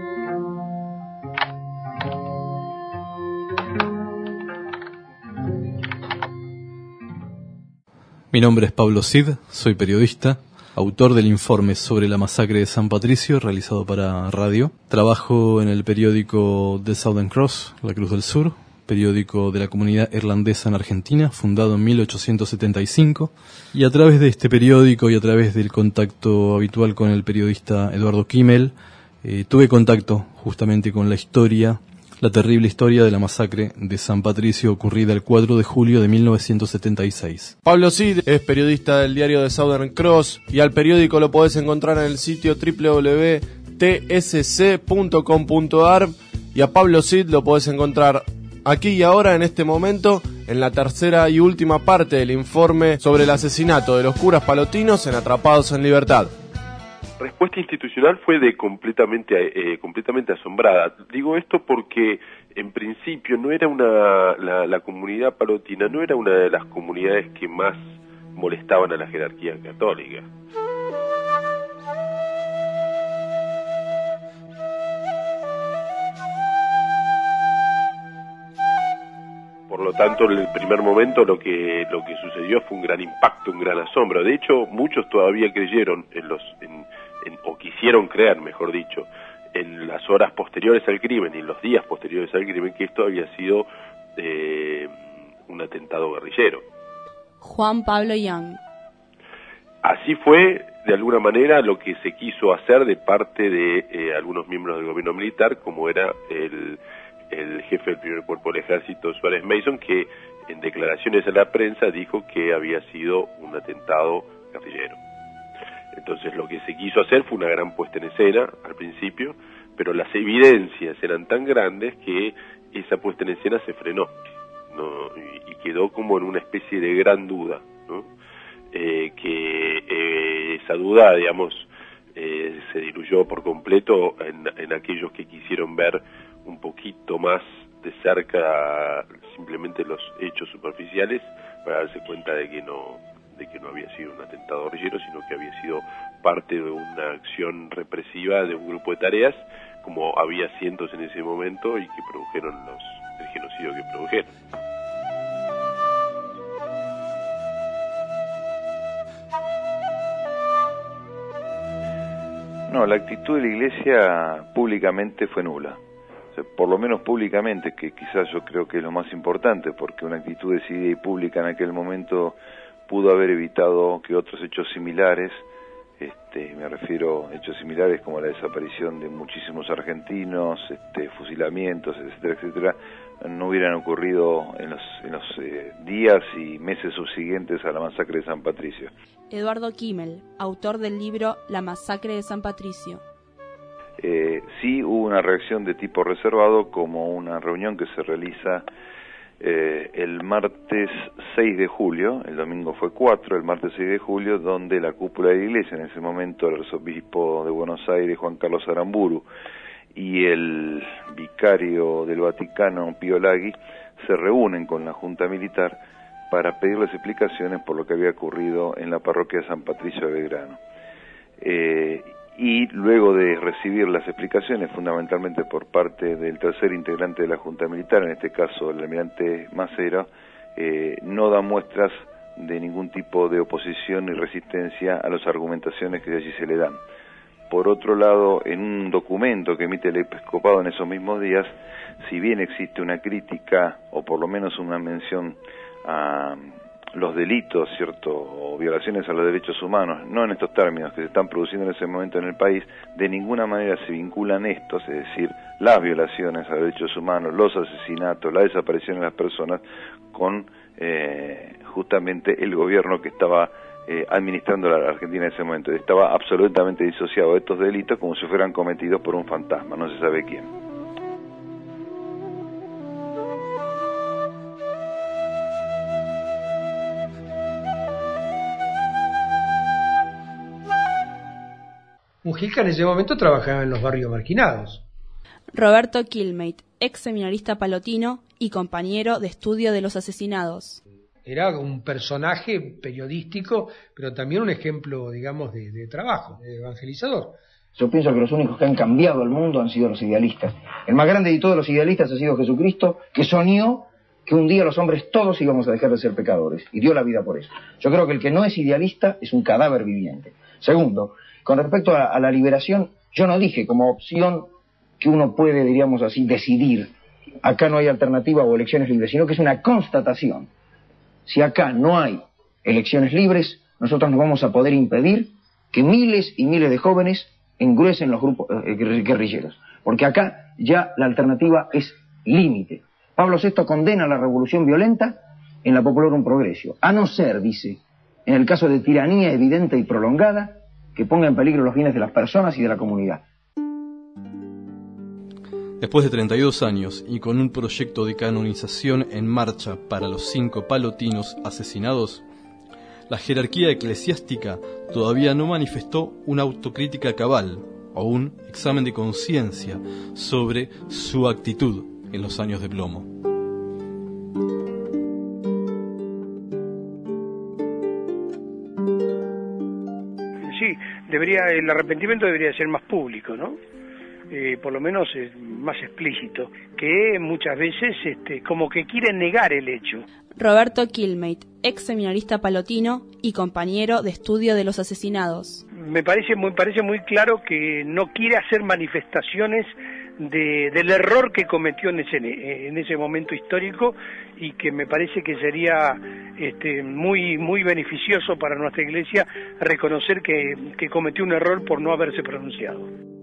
[SPEAKER 15] Mi nombre es Pablo Cid, soy periodista, autor del informe sobre la masacre de San Patricio realizado para radio. Trabajo en el periódico The Southern Cross, La Cruz del Sur, periódico de la comunidad irlandesa en Argentina, fundado en mil ochocientos setenta y cinco. Y a través de este periódico y a través del contacto habitual con el periodista Eduardo Kimmel, eh, tuve contacto justamente con la historia, la terrible historia de la masacre de San Patricio ocurrida el cuatro de julio de mil novecientos setenta y seis.
[SPEAKER 1] Pablo Cid es periodista del diario The Southern Cross y al periódico lo podés encontrar en el sitio doble u doble u doble u punto t s c punto com punto a r y a Pablo Cid lo podés encontrar aquí y ahora en este momento en la tercera y última parte del informe sobre el asesinato de los curas palotinos en Atrapados en Libertad.
[SPEAKER 12] Respuesta institucional fue de completamente eh, completamente asombrada. Digo esto porque en principio no era una la, la comunidad palotina no era una de las comunidades que más molestaban a la jerarquía católica. Por lo tanto, en el primer momento lo que lo que sucedió fue un gran impacto, un gran asombro. De hecho, muchos todavía creyeron en los en, en, o quisieron creer, mejor dicho, en las horas posteriores al crimen y en los días posteriores al crimen que esto había sido eh,
[SPEAKER 6] un atentado guerrillero.
[SPEAKER 3] Juan Pablo Young.
[SPEAKER 6] Así fue, de alguna manera, lo que se quiso hacer de parte de eh, algunos miembros del gobierno militar, como era el, el jefe del primer cuerpo del ejército, Suárez Mason, que en declaraciones a la prensa dijo que había sido un atentado guerrillero. Entonces lo que se quiso hacer fue una gran puesta en escena al principio, pero las evidencias eran tan grandes que esa puesta en escena se frenó, ¿no? y, y quedó como en una especie de gran duda, ¿no? Eh, que eh, esa duda, digamos, eh, se diluyó por completo en, en aquellos que quisieron ver un poquito más de cerca simplemente los hechos superficiales para darse cuenta de que no de que no había sido un atentado guerrillero, sino que había sido parte de una acción represiva de un grupo de tareas, como había cientos en ese momento y que produjeron los el genocidio que produjeron.
[SPEAKER 21] No, la actitud de la Iglesia públicamente fue nula. O sea, por lo menos públicamente, que quizás yo creo que es lo más importante, porque una actitud decidida y pública en aquel momento pudo haber evitado que otros hechos similares, este, me refiero a hechos similares como la desaparición de muchísimos argentinos, este, fusilamientos, etcétera, etcétera, no hubieran ocurrido en los, en los eh, días y meses subsiguientes a la masacre de San Patricio.
[SPEAKER 3] Eduardo Kimmel, autor del libro La masacre de San Patricio.
[SPEAKER 21] Eh, sí hubo una reacción de tipo reservado, como una reunión que se realiza eh, el martes seis de julio, el domingo fue cuatro, el martes seis de julio, donde la cúpula de la Iglesia, en ese momento el arzobispo de Buenos Aires, Juan Carlos Aramburu, y el vicario del Vaticano, Pío Laghi, se reúnen con la Junta Militar para pedirles explicaciones por lo que había ocurrido en la parroquia de San Patricio de Belgrano. Eh, y luego de recibir las explicaciones, fundamentalmente por parte del tercer integrante de la Junta Militar, en este caso el almirante Macero, eh, no da muestras de ningún tipo de oposición ni resistencia a las argumentaciones que de allí se le dan. Por otro lado, en un documento que emite el episcopado en esos mismos días, si bien existe una crítica, o por lo menos una mención a los delitos, ¿cierto?, o violaciones a los derechos humanos, no en estos términos que se están produciendo en ese momento en el país, de ninguna manera se vinculan estos, es decir, las violaciones a derechos humanos, los asesinatos, la desaparición de las personas, con eh, justamente el gobierno que estaba Eh, administrando la Argentina en ese momento. Estaba absolutamente disociado de estos delitos como si fueran cometidos por un fantasma, no se sabe quién.
[SPEAKER 13] Mujica en ese momento trabajaba en los barrios marginados.
[SPEAKER 3] Roberto Quilmate, ex seminarista palotino y compañero de estudio de los asesinados.
[SPEAKER 13] Era un personaje periodístico, pero también un ejemplo, digamos, de, de trabajo, de evangelizador.
[SPEAKER 7] Yo pienso que los únicos que han cambiado el mundo han sido los idealistas. El más grande de todos los idealistas ha sido Jesucristo, que soñó que un día los hombres todos íbamos a dejar de ser pecadores, y dio la vida por eso. Yo creo que el que no es idealista es un cadáver viviente. Segundo, con respecto a, a la liberación, yo no dije como opción que uno puede, diríamos así, decidir. Acá no hay alternativa o elecciones libres, sino que es una constatación. Si acá no hay elecciones libres, nosotros no vamos a poder impedir que miles y miles de jóvenes engruesen los grupos eh, guerrilleros. Porque acá ya la alternativa es límite. Pablo sexto condena la revolución violenta en la Populorum Progressio, a no ser, dice, en el caso de tiranía evidente y prolongada, que ponga en peligro los bienes de las personas y de la comunidad.
[SPEAKER 15] Después de treinta y dos años y con un proyecto de canonización en marcha para los cinco palotinos asesinados, la jerarquía eclesiástica todavía no manifestó una autocrítica cabal o un examen de conciencia sobre su actitud en los años de plomo.
[SPEAKER 13] Sí, debería, el arrepentimiento debería ser más público, ¿no? Eh, por lo menos es más explícito, que muchas veces este, como que quieren negar el hecho.
[SPEAKER 3] Roberto Quilmate, ex seminarista palotino y compañero de estudio de los asesinados.
[SPEAKER 13] Me parece muy, parece muy claro que no quiere hacer manifestaciones
[SPEAKER 5] de, del error que cometió en ese, en ese momento histórico, y que me parece que sería este, muy, muy beneficioso para nuestra Iglesia reconocer que, que cometió un error por no haberse pronunciado.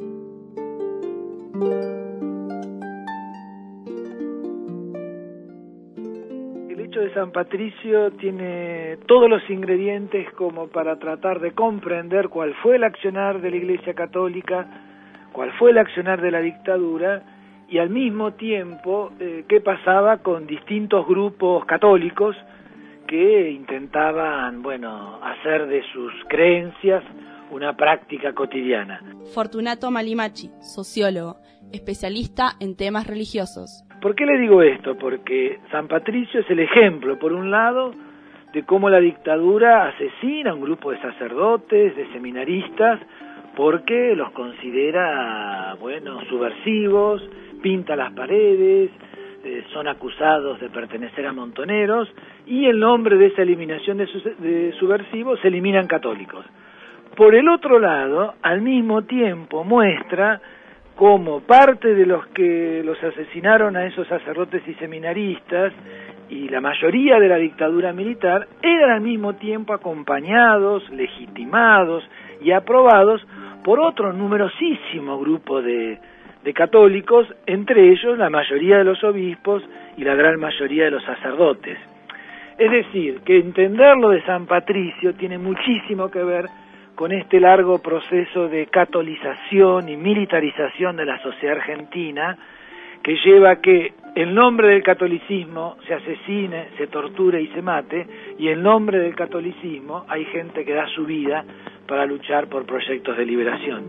[SPEAKER 8] El hecho de San Patricio tiene todos los ingredientes como para tratar de comprender cuál fue el accionar de la Iglesia Católica, cuál fue el accionar de la dictadura, y al mismo tiempo eh, qué pasaba con distintos grupos católicos que intentaban, bueno, hacer de sus creencias una práctica cotidiana.
[SPEAKER 3] Fortunato Malimachi, sociólogo, especialista en temas religiosos.
[SPEAKER 8] ¿Por qué le digo esto? Porque San Patricio es el ejemplo, por un lado, de cómo la dictadura asesina a un grupo de sacerdotes, de seminaristas, porque los considera, bueno, subversivos, pinta las paredes, eh, son acusados de pertenecer a montoneros, y en nombre de esa eliminación de, sus, de subversivos se eliminan católicos. Por el otro lado, al mismo tiempo muestra cómo parte de los que los asesinaron a esos sacerdotes y seminaristas, y la mayoría de la dictadura militar, eran al mismo tiempo acompañados, legitimados y aprobados por otro numerosísimo grupo de, de católicos, entre ellos la mayoría de los obispos y la gran mayoría de los sacerdotes. Es decir, que entender lo de San Patricio tiene muchísimo que ver con este largo proceso de catolización y militarización de la sociedad argentina, que lleva a que en nombre del catolicismo se asesine, se torture y se mate, y en nombre del catolicismo hay gente que da su vida para luchar por proyectos de liberación.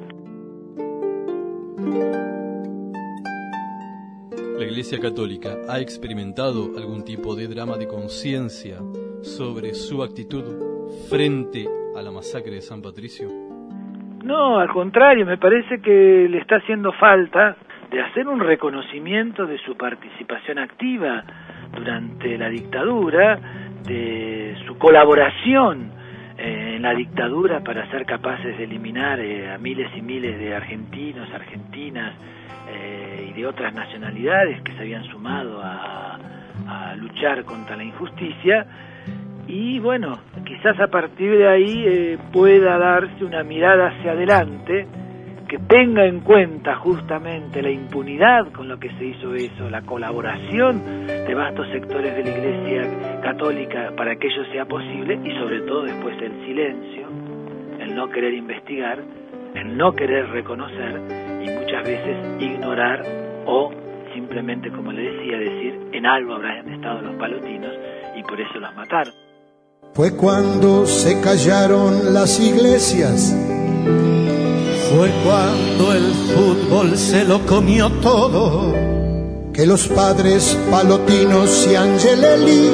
[SPEAKER 15] ¿La Iglesia Católica ha experimentado algún tipo de drama de conciencia sobre su actitud frente a la masacre de San Patricio?
[SPEAKER 8] No, al contrario, me parece que le está haciendo falta de hacer un reconocimiento de su participación activa durante la dictadura, de su colaboración eh, en la dictadura para ser capaces de eliminar eh, a miles y miles de argentinos, argentinas eh, y de otras nacionalidades que se habían sumado a, a luchar contra la injusticia. Y bueno, quizás a partir de ahí eh, pueda darse una mirada hacia adelante que tenga en cuenta justamente la impunidad con lo que se hizo eso, la colaboración de vastos sectores de la Iglesia Católica para que ello sea posible, y sobre todo después el silencio, el no querer investigar, el no querer reconocer y muchas veces ignorar o simplemente, como le decía, decir en algo habrán estado los palotinos y por eso los mataron.
[SPEAKER 23] Fue cuando se callaron las iglesias, fue cuando el fútbol se lo comió todo, que los padres palotinos y Angelelli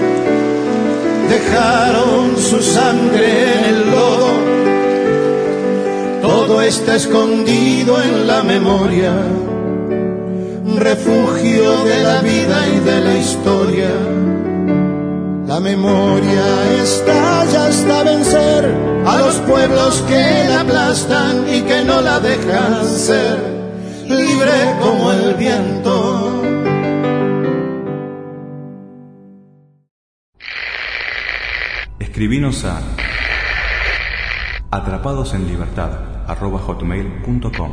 [SPEAKER 23] dejaron su sangre en el lodo. Todo está escondido en la memoria, refugio de la vida y de la historia. La memoria estalla hasta vencer a los pueblos que la aplastan y que no la dejan ser libre como el viento.
[SPEAKER 4] Escribinos a atrapadosenlibertad arroba hotmail punto com.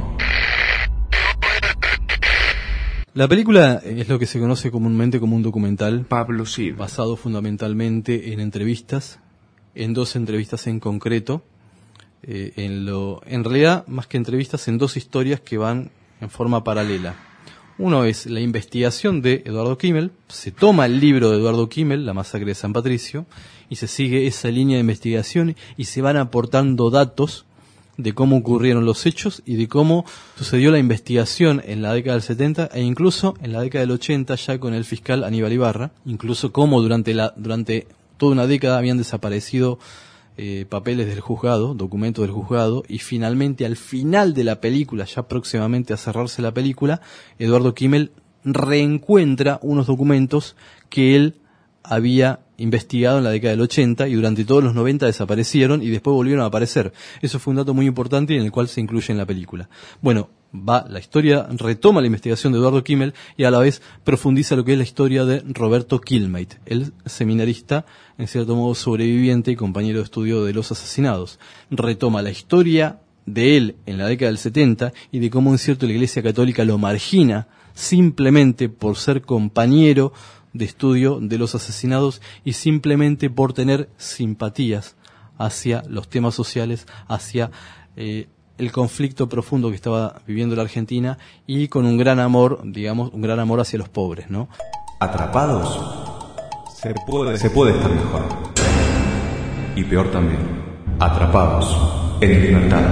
[SPEAKER 15] La película es lo que se conoce comúnmente como un documental.
[SPEAKER 19] Pablo Cid.
[SPEAKER 15] Basado fundamentalmente en entrevistas, en dos entrevistas en concreto. Eh, en, lo, en realidad, más que entrevistas, en dos historias que van en forma paralela. Uno es la investigación de Eduardo Kimmel. Se toma el libro de Eduardo Kimmel, La masacre de San Patricio, y se sigue esa línea de investigación y se van aportando datos de cómo ocurrieron los hechos y de cómo sucedió la investigación en la década del setenta e incluso en la década del ochenta ya con el fiscal Aníbal Ibarra, incluso cómo durante la durante toda una década habían desaparecido eh, papeles del juzgado, documentos del juzgado, y finalmente al final de la película, ya próximamente a cerrarse la película, Eduardo Kimmel reencuentra unos documentos que él había investigado en la década del ochenta y durante todos los noventa desaparecieron y después volvieron a aparecer. Eso fue un dato muy importante y en el cual se incluye en la película. Bueno, va la historia, retoma la investigación de Eduardo Kimmel y a la vez profundiza lo que es la historia de Roberto Kilmate, el seminarista, en cierto modo sobreviviente y compañero de estudio de los asesinados. Retoma la historia de él en la década del setenta y de cómo en cierto la Iglesia Católica lo margina simplemente por ser compañero de estudio de los asesinados y simplemente por tener simpatías hacia los temas sociales, hacia eh, el conflicto profundo que estaba viviendo la Argentina y con un gran amor, digamos, un gran amor hacia los pobres, ¿no?
[SPEAKER 4] Atrapados, se puede, se puede estar mejor. Y peor también, atrapados en libertad.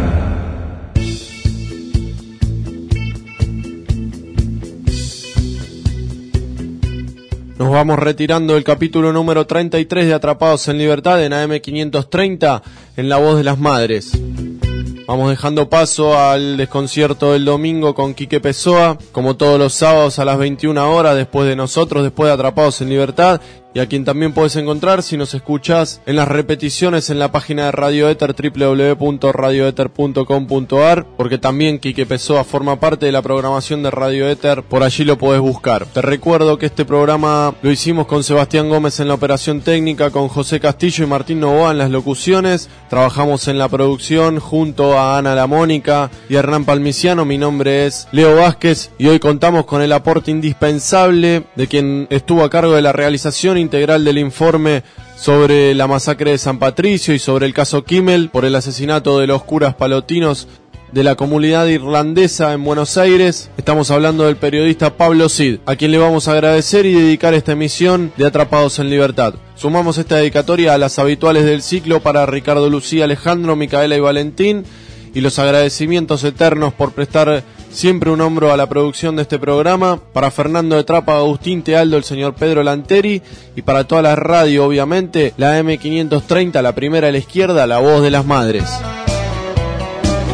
[SPEAKER 1] Nos vamos retirando del capítulo número treinta y tres de Atrapados en Libertad en A M quinientos treinta en La Voz de las Madres. Vamos dejando paso al desconcierto del domingo con Quique Pessoa, como todos los sábados a las veintiuna horas, después de nosotros, después de Atrapados en Libertad, y a quien también puedes encontrar si nos escuchás en las repeticiones en la página de Radio Éter, doble u doble u doble u punto radio éter punto com punto a r, porque también Quique Pessoa forma parte de la programación de Radio Éter, por allí lo podés buscar. Te recuerdo que este programa lo hicimos con Sebastián Gómez en la operación técnica, con José Castillo y Martín Novoa en las locuciones, trabajamos en la producción junto a Ana La Mónica y Hernán Palmiciano. Mi nombre es Leo Vázquez y hoy contamos con el aporte indispensable de quien estuvo a cargo de la realización integral del informe sobre la masacre de San Patricio y sobre el caso Kimmel por el asesinato de los curas palotinos de la comunidad irlandesa en Buenos Aires. Estamos hablando del periodista Pablo Cid, a quien le vamos a agradecer y dedicar esta emisión de Atrapados en Libertad. Sumamos esta dedicatoria a las habituales del ciclo para Ricardo, Lucía, Alejandro, Micaela y Valentín, y los agradecimientos eternos por prestar siempre un hombro a la producción de este programa, para Fernando de Trapa, Agustín Tealdo, el señor Pedro Lanteri, y para toda la radio, obviamente, la A M quinientos treinta, la primera a la izquierda, La Voz de las Madres.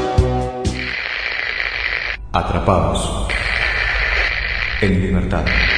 [SPEAKER 4] Atrapados en Libertad.